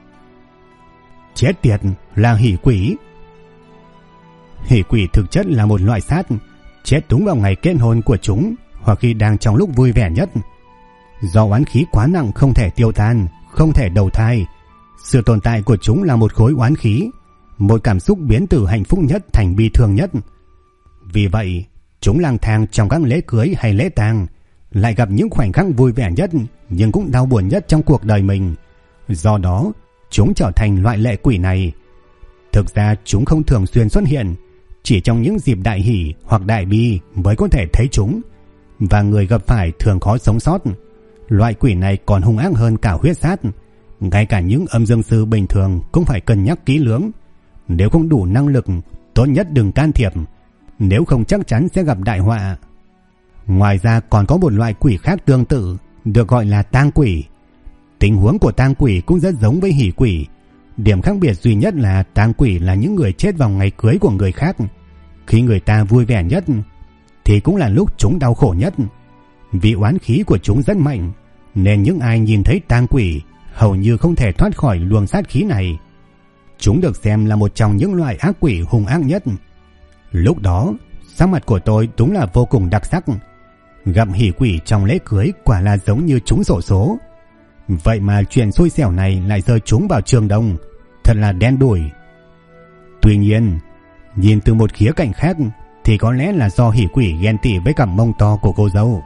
Chết tiệt, là hỉ quỷ. Hỉ quỷ thực chất là một loại sát, chết đúng vào ngày kết hôn của chúng hoặc khi đang trong lúc vui vẻ nhất. Do oán khí quá nặng không thể tiêu tan, không thể đầu thai. Sự tồn tại của chúng là một khối oán khí, một cảm xúc biến từ hạnh phúc nhất thành bi thương nhất. Vì vậy, chúng lang thang trong các lễ cưới hay lễ tang, lại gặp những khoảnh khắc vui vẻ nhất nhưng cũng đau buồn nhất trong cuộc đời mình. Do đó, chúng trở thành loại lệ quỷ này. Thực ra chúng không thường xuyên xuất hiện, chỉ trong những dịp đại hỷ hoặc đại bi mới có thể thấy chúng, và người gặp phải thường khó sống sót. Loại quỷ này còn hung ác hơn cả huyết sát. Ngay cả những âm dương sư bình thường cũng phải cân nhắc kỹ lưỡng. Nếu không đủ năng lực, tốt nhất đừng can thiệp, nếu không chắc chắn sẽ gặp đại họa. Ngoài ra còn có một loại quỷ khác tương tự, được gọi là tang quỷ. Tình huống của tang quỷ cũng rất giống với hỷ quỷ. Điểm khác biệt duy nhất là tang quỷ là những người chết vào ngày cưới của người khác. Khi người ta vui vẻ nhất thì cũng là lúc chúng đau khổ nhất. Vì oán khí của chúng rất mạnh, nên những ai nhìn thấy tang quỷ hầu như không thể thoát khỏi luồng sát khí này. Chúng được xem là một trong những loại ác quỷ hung ác nhất. Lúc đó, sắc mặt của tôi đúng là vô cùng đặc sắc. Gặp hỷ quỷ trong lễ cưới quả là giống như trúng xổ số. Vậy mà chuyện xui xẻo này lại rơi trúng vào Trường Đông, thật là đen đủi. Tuy nhiên, nhìn từ một khía cạnh khác thì có lẽ là do hỷ quỷ ghen tị với cặp mông to của cô dâu.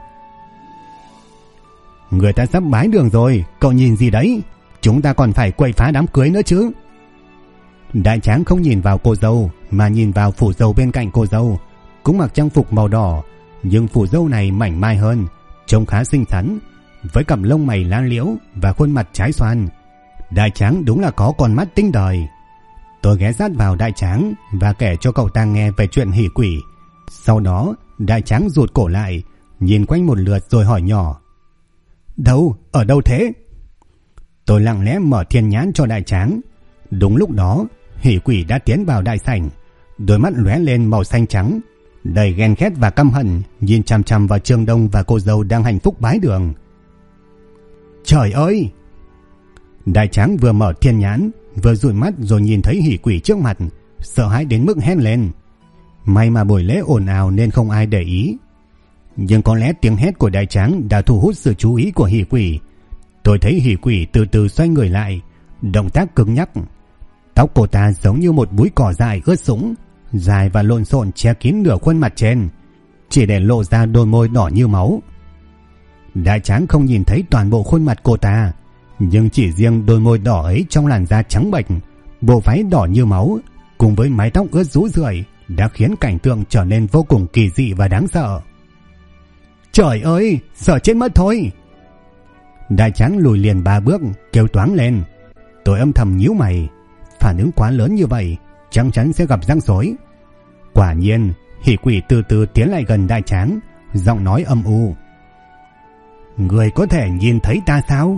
Người ta sắp bái đường rồi, cậu nhìn gì đấy? Chúng ta còn phải quậy phá đám cưới nữa chứ. Đại Tráng không nhìn vào cô dâu mà nhìn vào phủ dâu bên cạnh cô dâu, cũng mặc trang phục màu đỏ, nhưng phủ dâu này mảnh mai hơn, trông khá xinh xắn, với cặp lông mày lá liễu và khuôn mặt trái xoan. Đại Tráng đúng là có con mắt tinh đời. Tôi ghé sát vào Đại Tráng và kể cho cậu ta nghe về chuyện hỷ quỷ. Sau đó Đại Tráng rụt cổ lại, nhìn quanh một lượt rồi hỏi nhỏ: Đâu? Ở đâu thế? Tôi lặng lẽ mở thiên nhãn cho Đại Tráng. Đúng lúc đó, hỷ quỷ đã tiến vào đại sảnh, đôi mắt lóe lên màu xanh trắng, đầy ghen ghét và căm hận, nhìn chằm chằm vào Trương Đông và cô dâu đang hạnh phúc bái đường. Trời ơi! Đại Tráng vừa mở thiên nhãn, vừa dụi mắt rồi nhìn thấy hỷ quỷ trước mặt, sợ hãi đến mức hét lên. May mà buổi lễ ồn ào nên không ai để ý. Nhưng có lẽ tiếng hét của đại tráng đã thu hút sự chú ý của hỷ quỷ. Tôi thấy hỷ quỷ từ từ xoay người lại, động tác cứng nhắc. Tóc cô ta giống như một búi cỏ dài ướt sũng, dài và lộn xộn che kín nửa khuôn mặt trên, chỉ để lộ ra đôi môi đỏ như máu. Đại tráng không nhìn thấy toàn bộ khuôn mặt cô ta, nhưng chỉ riêng đôi môi đỏ ấy trong làn da trắng bệch, bộ váy đỏ như máu cùng với mái tóc ướt rũ rượi đã khiến cảnh tượng trở nên vô cùng kỳ dị và đáng sợ. Trời ơi, sợ chết mất thôi. Đại tráng lùi liền 3 bước, kêu toáng lên. Tôi âm thầm nhíu mày, phản ứng quá lớn như vậy chắc chắn sẽ gặp rắc rối. Quả nhiên, hỷ quỷ từ từ tiến lại gần đại tráng, giọng nói âm u. Người có thể nhìn thấy ta sao?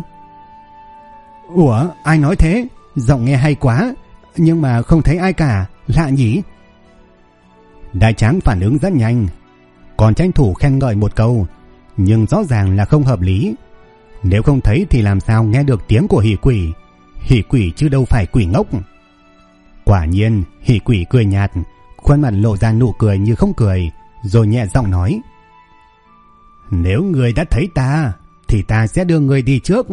Ủa, ai nói thế? Giọng nghe hay quá, nhưng mà không thấy ai cả, lạ nhỉ? Đại tráng phản ứng rất nhanh, còn tranh thủ khen ngợi một câu, nhưng rõ ràng là không hợp lý. Nếu không thấy thì làm sao nghe được tiếng của hỷ quỷ? Hỷ quỷ chứ đâu phải quỷ ngốc. Quả nhiên, hỷ quỷ cười nhạt, khuôn mặt lộ ra nụ cười như không cười, rồi nhẹ giọng nói. Nếu người đã thấy ta, thì ta sẽ đưa người đi trước.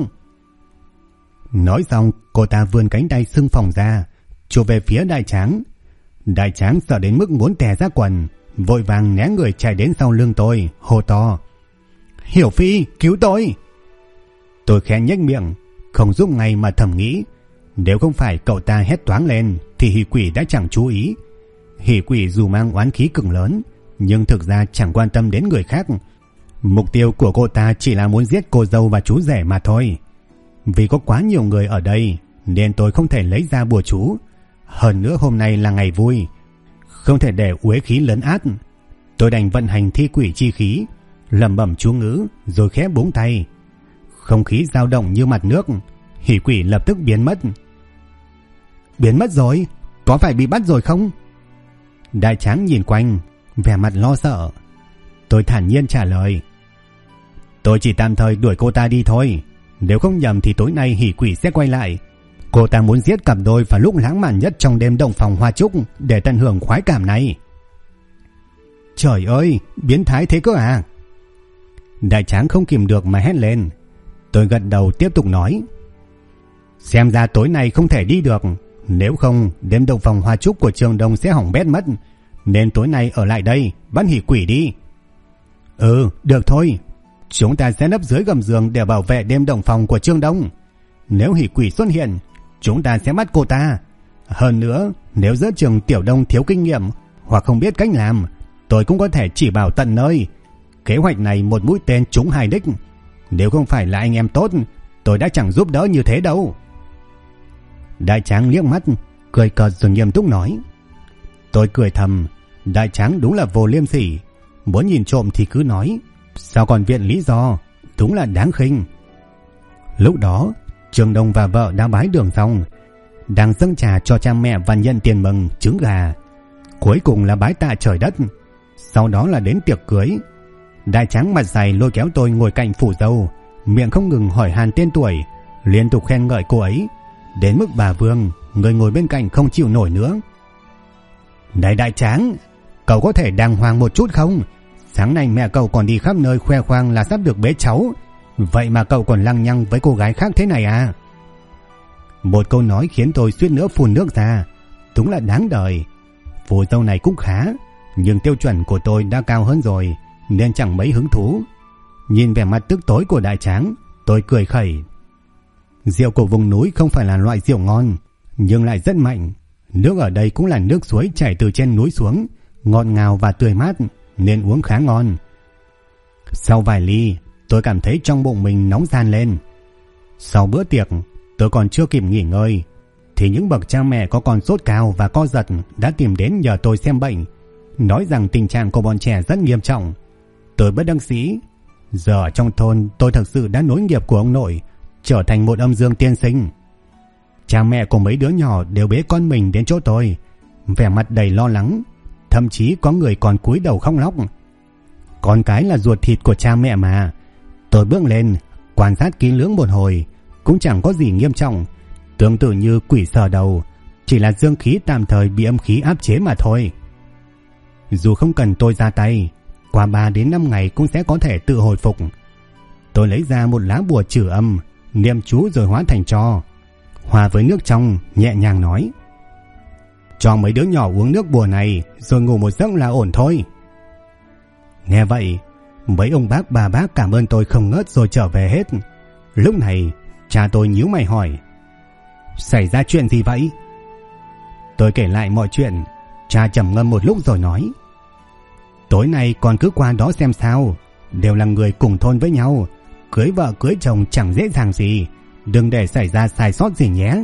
Nói xong, cô ta vươn cánh tay sưng phồng ra, chụp về phía đại tráng. Đại tráng sợ đến mức muốn tè ra quần, vội vàng né người chạy đến sau lưng tôi, hô to. Hiểu Phi, cứu tôi! Tôi khẽ nhếch miệng, không giúp ngay mà thầm nghĩ. Nếu không phải cậu ta hét toáng lên thì hỷ quỷ đã chẳng chú ý. Hỷ quỷ dù mang oán khí cực lớn, nhưng thực ra chẳng quan tâm đến người khác. Mục tiêu của cô ta chỉ là muốn giết cô dâu và chú rể mà thôi. Vì có quá nhiều người ở đây nên tôi không thể lấy ra bùa chú. Hơn nữa hôm nay là ngày vui, không thể để uế khí lấn át. Tôi đành vận hành thi quỷ chi khí, lẩm bẩm chú ngữ rồi khẽ búng tay. Không khí dao động như mặt nước, hỷ quỷ lập tức biến mất. Biến mất rồi? Có phải bị bắt rồi không? Đại tráng nhìn quanh, vẻ mặt lo sợ. Tôi thản nhiên trả lời. Tôi chỉ tạm thời đuổi cô ta đi thôi. Nếu không nhầm thì tối nay hỷ quỷ sẽ quay lại. Cô ta muốn giết cặp đôi vào lúc lãng mạn nhất trong đêm động phòng hoa trúc để tận hưởng khoái cảm này. Trời ơi, biến thái thế cơ à? Đại tráng không kìm được mà hét lên. Tôi gật đầu tiếp tục nói. Xem ra tối nay không thể đi được. Nếu không đêm động phòng hoa trúc của Trường Đông sẽ hỏng bét mất. Nên tối nay ở lại đây bắt hỷ quỷ đi. Ừ, được thôi. Chúng ta sẽ nấp dưới gầm giường để bảo vệ đêm động phòng của Trương Đông. Nếu hỷ quỷ xuất hiện, chúng ta sẽ bắt cô ta. Hơn nữa, nếu giữa trường Tiểu Đông thiếu kinh nghiệm hoặc không biết cách làm, tôi cũng có thể chỉ bảo tận nơi. Kế hoạch này một mũi tên trúng 2 đích. Nếu không phải là anh em tốt, tôi đã chẳng giúp đỡ như thế đâu. Đại tráng liếc mắt, cười cợt rồi nghiêm túc nói. Tôi cười thầm, đại tráng đúng là vô liêm sỉ. Muốn nhìn trộm thì cứ nói, sao còn viện lý do, đúng là đáng khinh. Lúc đó, Trường Đông và vợ đã bái đường xong, đang dâng trà cho cha mẹ và nhận tiền mừng trứng gà. Cuối cùng là bái tạ trời đất. Sau đó là đến tiệc cưới. Đại tráng mặt dày lôi kéo tôi ngồi cạnh phủ dâu, miệng không ngừng hỏi han tên tuổi, liên tục khen ngợi cô ấy, đến mức bà Vương, người ngồi bên cạnh không chịu nổi nữa. Này đại tráng, cậu có thể đàng hoàng một chút không? Sáng nay mẹ cậu còn đi khắp nơi khoe khoang là sắp được bế cháu, vậy mà cậu còn lăng nhăng với cô gái khác thế này à? Một câu nói khiến tôi suýt nữa phun nước ra. Đúng là đáng đời. Phù dâu này cũng khá, nhưng tiêu chuẩn của tôi đã cao hơn rồi nên chẳng mấy hứng thú. Nhìn vẻ mặt tức tối của đại tráng, tôi cười khẩy. Rượu của vùng núi không phải là loại rượu ngon, nhưng lại rất mạnh. Nước ở đây cũng là nước suối chảy từ trên núi xuống, ngọt ngào và tươi mát nên uống khá ngon. Sau vài ly, tôi cảm thấy trong bụng mình nóng ran lên. Sau bữa tiệc, tôi còn chưa kịp nghỉ ngơi thì những bậc cha mẹ có con sốt cao và co giật đã tìm đến nhờ tôi xem bệnh, nói rằng tình trạng của bọn trẻ rất nghiêm trọng. Tôi bất đắc dĩ. Giờ ở trong thôn tôi thực sự đã nối nghiệp của ông nội, trở thành một âm dương tiên sinh. Cha mẹ của mấy đứa nhỏ đều bế con mình đến chỗ tôi, vẻ mặt đầy lo lắng, thậm chí có người còn cúi đầu khóc lóc. Con cái là ruột thịt của cha mẹ mà. Tôi bước lên quan sát kỹ lưỡng một hồi, cũng chẳng có gì nghiêm trọng, tương tự như quỷ sờ đầu, chỉ là dương khí tạm thời bị âm khí áp chế mà thôi. Dù không cần tôi ra tay, qua 3 đến 5 ngày cũng sẽ có thể tự hồi phục. Tôi lấy ra một lá bùa trừ âm, niệm chú rồi hóa thành tro, hòa với nước trong, nhẹ nhàng nói: cho mấy đứa nhỏ uống nước bùa này rồi ngủ một giấc là ổn thôi. Nghe vậy, mấy ông bác bà bác cảm ơn tôi không ngớt rồi trở về hết. Lúc này cha tôi nhíu mày hỏi: xảy ra chuyện gì vậy? Tôi kể lại mọi chuyện. Cha trầm ngâm một lúc rồi nói: tối nay con cứ qua đó xem sao. Đều là người cùng thôn với nhau, cưới vợ cưới chồng chẳng dễ dàng gì, đừng để xảy ra sai sót gì nhé.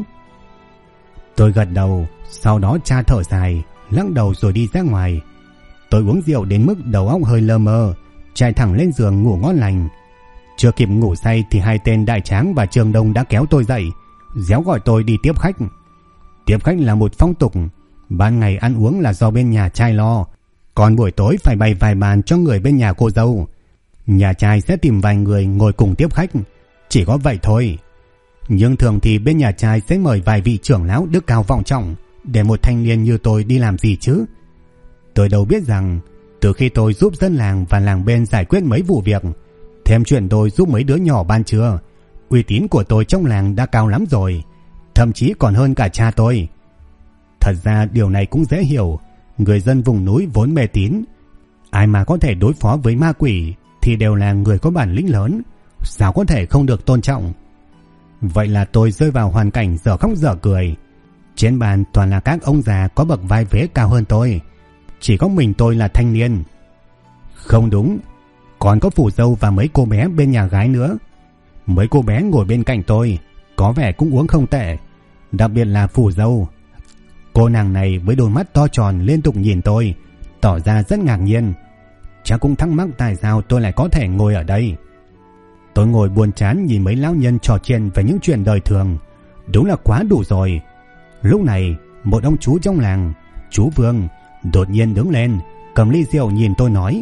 Tôi gật đầu. Sau đó cha thở dài, lắc đầu rồi đi ra ngoài. Tôi uống rượu đến mức đầu óc hơi lơ mơ, chạy thẳng lên giường ngủ ngon lành. Chưa kịp ngủ say thì hai tên Đại Tráng và Trường Đông đã kéo tôi dậy, réo gọi tôi đi tiếp khách. Tiếp khách là một phong tục, ban ngày ăn uống là do bên nhà trai lo, còn buổi tối phải bày vài bàn cho người bên nhà cô dâu. Nhà trai sẽ tìm vài người ngồi cùng tiếp khách, chỉ có vậy thôi. Nhưng thường thì bên nhà trai sẽ mời vài vị trưởng lão đức cao vọng trọng, để một thanh niên như tôi đi làm gì chứ. Tôi đâu biết rằng từ khi tôi giúp dân làng và làng bên giải quyết mấy vụ việc, thêm chuyện tôi giúp mấy đứa nhỏ ban trưa, uy tín của tôi trong làng đã cao lắm rồi, thậm chí còn hơn cả cha tôi. Thật ra điều này cũng dễ hiểu, người dân vùng núi vốn mê tín, ai mà có thể đối phó với ma quỷ thì đều là người có bản lĩnh lớn, sao có thể không được tôn trọng. Vậy là tôi rơi vào hoàn cảnh dở khóc dở cười. Trên bàn toàn là các ông già có bậc vai vế cao hơn tôi, chỉ có mình tôi là thanh niên. Không đúng, còn có phù dâu và mấy cô bé bên nhà gái nữa. Mấy cô bé ngồi bên cạnh tôi có vẻ cũng uống không tệ, đặc biệt là phù dâu. Cô nàng này với đôi mắt to tròn liên tục nhìn tôi, tỏ ra rất ngạc nhiên. Chắc cũng thắc mắc tại sao tôi lại có thể ngồi ở đây. Tôi ngồi buồn chán nhìn mấy lão nhân trò chuyện về những chuyện đời thường, đúng là quá đủ rồi. Lúc này một ông chú trong làng, chú Vương, đột nhiên đứng lên, cầm ly rượu nhìn tôi nói: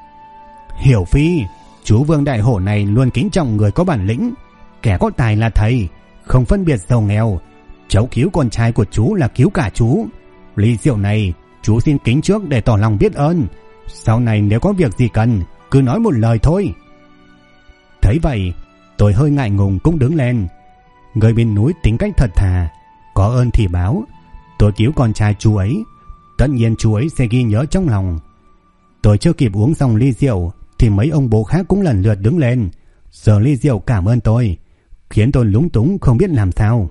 Hiểu Phi, chú Vương đại hổ này luôn kính trọng người có bản lĩnh, kẻ có tài là thầy, không phân biệt giàu nghèo. Cháu cứu con trai của chú là cứu cả chú. Ly rượu này chú xin kính trước để tỏ lòng biết ơn, sau này nếu có việc gì cần cứ nói một lời thôi. Thấy vậy tôi hơi ngại ngùng cũng đứng lên. Người bên núi tính cách thật thà, có ơn thì báo. Tôi cứu con trai chú ấy, tất nhiên chú ấy sẽ ghi nhớ trong lòng. Tôi chưa kịp uống xong ly rượu thì mấy ông bố khác cũng lần lượt đứng lên, giơ ly rượu cảm ơn tôi, khiến tôi lúng túng không biết làm sao.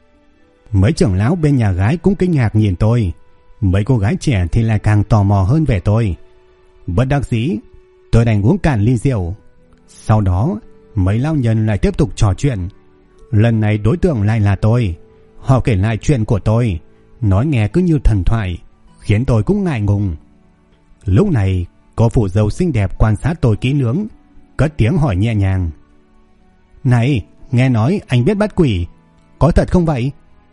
Mấy trưởng lão bên nhà gái cũng kinh ngạc nhìn tôi, mấy cô gái trẻ thì lại càng tò mò hơn về tôi. Bất đắc dĩ tôi đành uống cạn ly rượu. Sau đó mấy lão nhân lại tiếp tục trò chuyện. Lần này đối tượng lại là tôi. Họ kể lại chuyện của tôi, nói nghe cứ như thần thoại, khiến tôi cũng ngại ngùng. Lúc này cô phụ dâu xinh đẹp quan sát tôi kỹ lưỡng, cất tiếng hỏi nhẹ nhàng: Này, nghe nói anh biết bắt quỷ, có thật không vậy?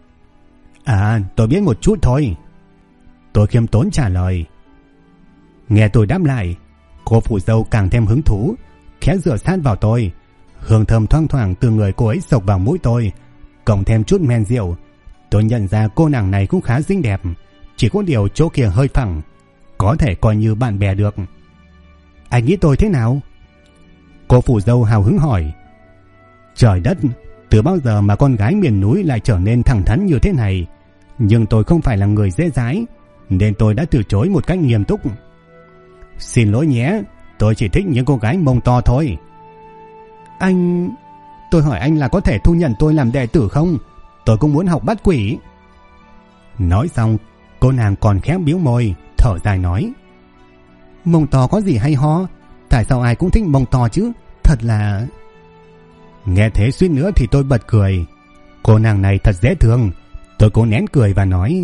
À, tôi biết một chút thôi, tôi khiêm tốn trả lời. Nghe tôi đáp lại, cô phụ dâu càng thêm hứng thú, khẽ dựa sát vào tôi. Hương thơm thoang thoảng từ người cô ấy xộc vào mũi tôi, cộng thêm chút men rượu. Tôi nhận ra cô nàng này cũng khá xinh đẹp, chỉ có điều chỗ kia hơi phẳng, có thể coi như bạn bè được. Anh nghĩ tôi thế nào? Cô phụ dâu hào hứng hỏi. Trời đất, từ bao giờ mà con gái miền núi lại trở nên thẳng thắn như thế này? Nhưng tôi không phải là người dễ dãi, nên tôi đã từ chối một cách nghiêm túc. Xin lỗi nhé, tôi chỉ thích những cô gái mông to thôi. Anh... Tôi hỏi anh là có thể thu nhận tôi làm đệ tử không? Tôi cũng muốn học bắt quỷ. Nói xong, cô nàng còn khẽ bĩu môi, thở dài nói: Mông to có gì hay ho? Tại sao ai cũng thích mông to chứ? Thật là... Nghe thế suýt nữa thì tôi bật cười. Cô nàng này thật dễ thương. Tôi cố nén cười và nói: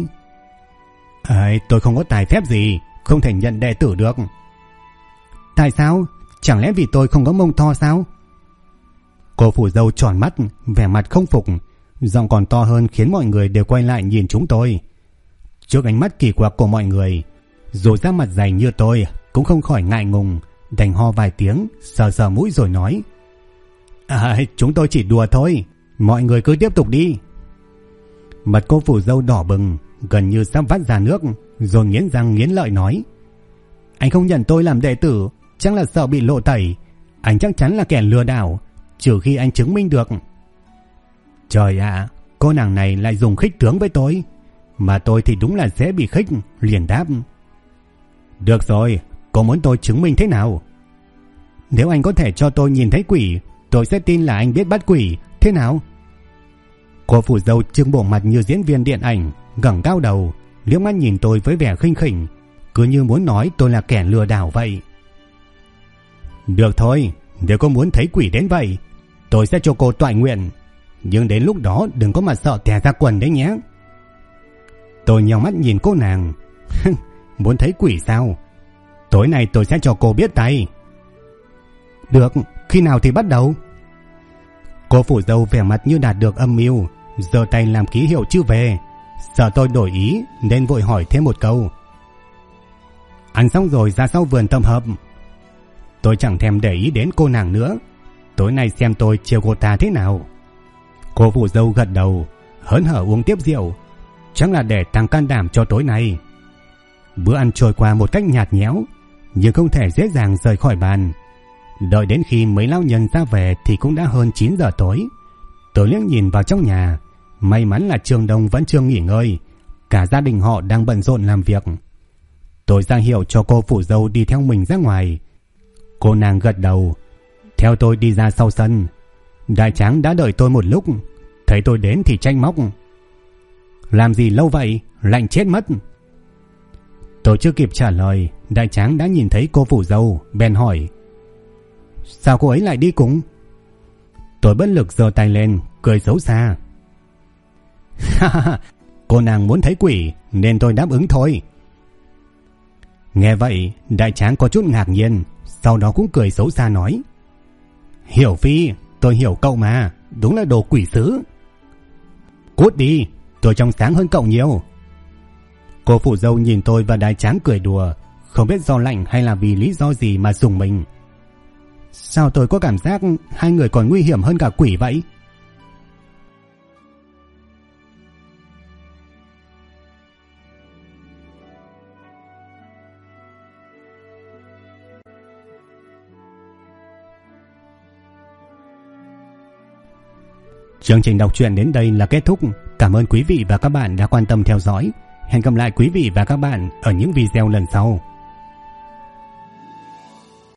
Tôi không có tài phép gì, không thể nhận đệ tử được. Tại sao? Chẳng lẽ vì tôi không có mông to sao? Cô phụ dâu tròn mắt, vẻ mặt không phục, giọng còn to hơn khiến mọi người đều quay lại nhìn chúng tôi. Trước ánh mắt kỳ quặc của mọi người, dù da mặt dày như tôi cũng không khỏi ngại ngùng, đành ho vài tiếng, sờ sờ mũi rồi nói: Chúng tôi chỉ đùa thôi, mọi người cứ tiếp tục đi. Mặt cô phụ dâu đỏ bừng, gần như sắp vắt ra nước, rồi nghiến răng nghiến lợi nói: Anh không nhận tôi làm đệ tử, Chắc là sợ bị lộ tẩy. Anh chắc chắn là kẻ lừa đảo, trừ khi anh chứng minh được. Trời ạ, cô nàng này lại dùng khích tướng với tôi. Mà tôi thì đúng là dễ bị khích, liền đáp. Được rồi, cô muốn tôi chứng minh thế nào? Nếu anh có thể cho tôi nhìn thấy quỷ, tôi sẽ tin là anh biết bắt quỷ, thế nào? Cô phù dâu trưng bộ mặt như diễn viên điện ảnh, ngẩng cao đầu, liếc mắt nhìn tôi với vẻ khinh khỉnh, cứ như muốn nói tôi là kẻ lừa đảo vậy. Được thôi, nếu cô muốn thấy quỷ đến vậy, tôi sẽ cho cô toại nguyện. Nhưng đến lúc đó đừng có mà sợ tè ra quần đấy nhé. Tôi nheo mắt nhìn cô nàng. Muốn thấy quỷ sao? Tối nay tôi sẽ cho cô biết tay. Được, khi nào thì bắt đầu? Cô phủ dâu vẻ mặt như đạt được âm mưu, giơ tay làm ký hiệu chữ V. Sợ tôi đổi ý nên vội hỏi thêm một câu. Ăn xong rồi ra sau vườn tập hợp. Tôi chẳng thèm để ý đến cô nàng nữa. Tối nay xem tôi chiều cô ta thế nào. Cô phủ dâu gật đầu, hớn hở uống tiếp rượu, chắc là để tăng can đảm cho tối nay. Bữa ăn trôi qua một cách nhạt nhẽo, nhưng không thể dễ dàng rời khỏi bàn. Đợi đến khi mấy lão nhân ra về thì cũng đã hơn 9 giờ tối. Tôi liếc nhìn vào trong nhà, may mắn là Trương Đông vẫn chưa nghỉ ngơi, cả gia đình họ đang bận rộn làm việc. Tôi ra hiệu cho cô phụ dâu đi theo mình ra ngoài. Cô nàng gật đầu, theo tôi đi ra sau sân. Đại tráng đã đợi tôi một lúc, thấy tôi đến thì tranh móc. Làm gì lâu vậy, lạnh chết mất. Tôi chưa kịp trả lời, đại tráng đã nhìn thấy cô phụ dâu, bèn hỏi. Sao cô ấy lại đi cùng? Tôi bất lực giơ tay lên, cười xấu xa. Cô nàng muốn thấy quỷ nên tôi đáp ứng thôi. Nghe vậy, đại tráng có chút ngạc nhiên, sau đó cũng cười xấu xa nói. Hiểu Phi, tôi hiểu cậu mà, đúng là đồ quỷ sứ. Cút đi, tôi trong sáng hơn cậu nhiều. Cô phụ dâu nhìn tôi và đại tráng cười đùa, không biết do lạnh hay là vì lý do gì mà rùng mình. Sao tôi có cảm giác hai người còn nguy hiểm hơn cả quỷ vậy? Chương trình đọc truyện đến đây là kết thúc. Cảm ơn quý vị và các bạn đã quan tâm theo dõi. Hẹn gặp lại quý vị và các bạn ở những video lần sau.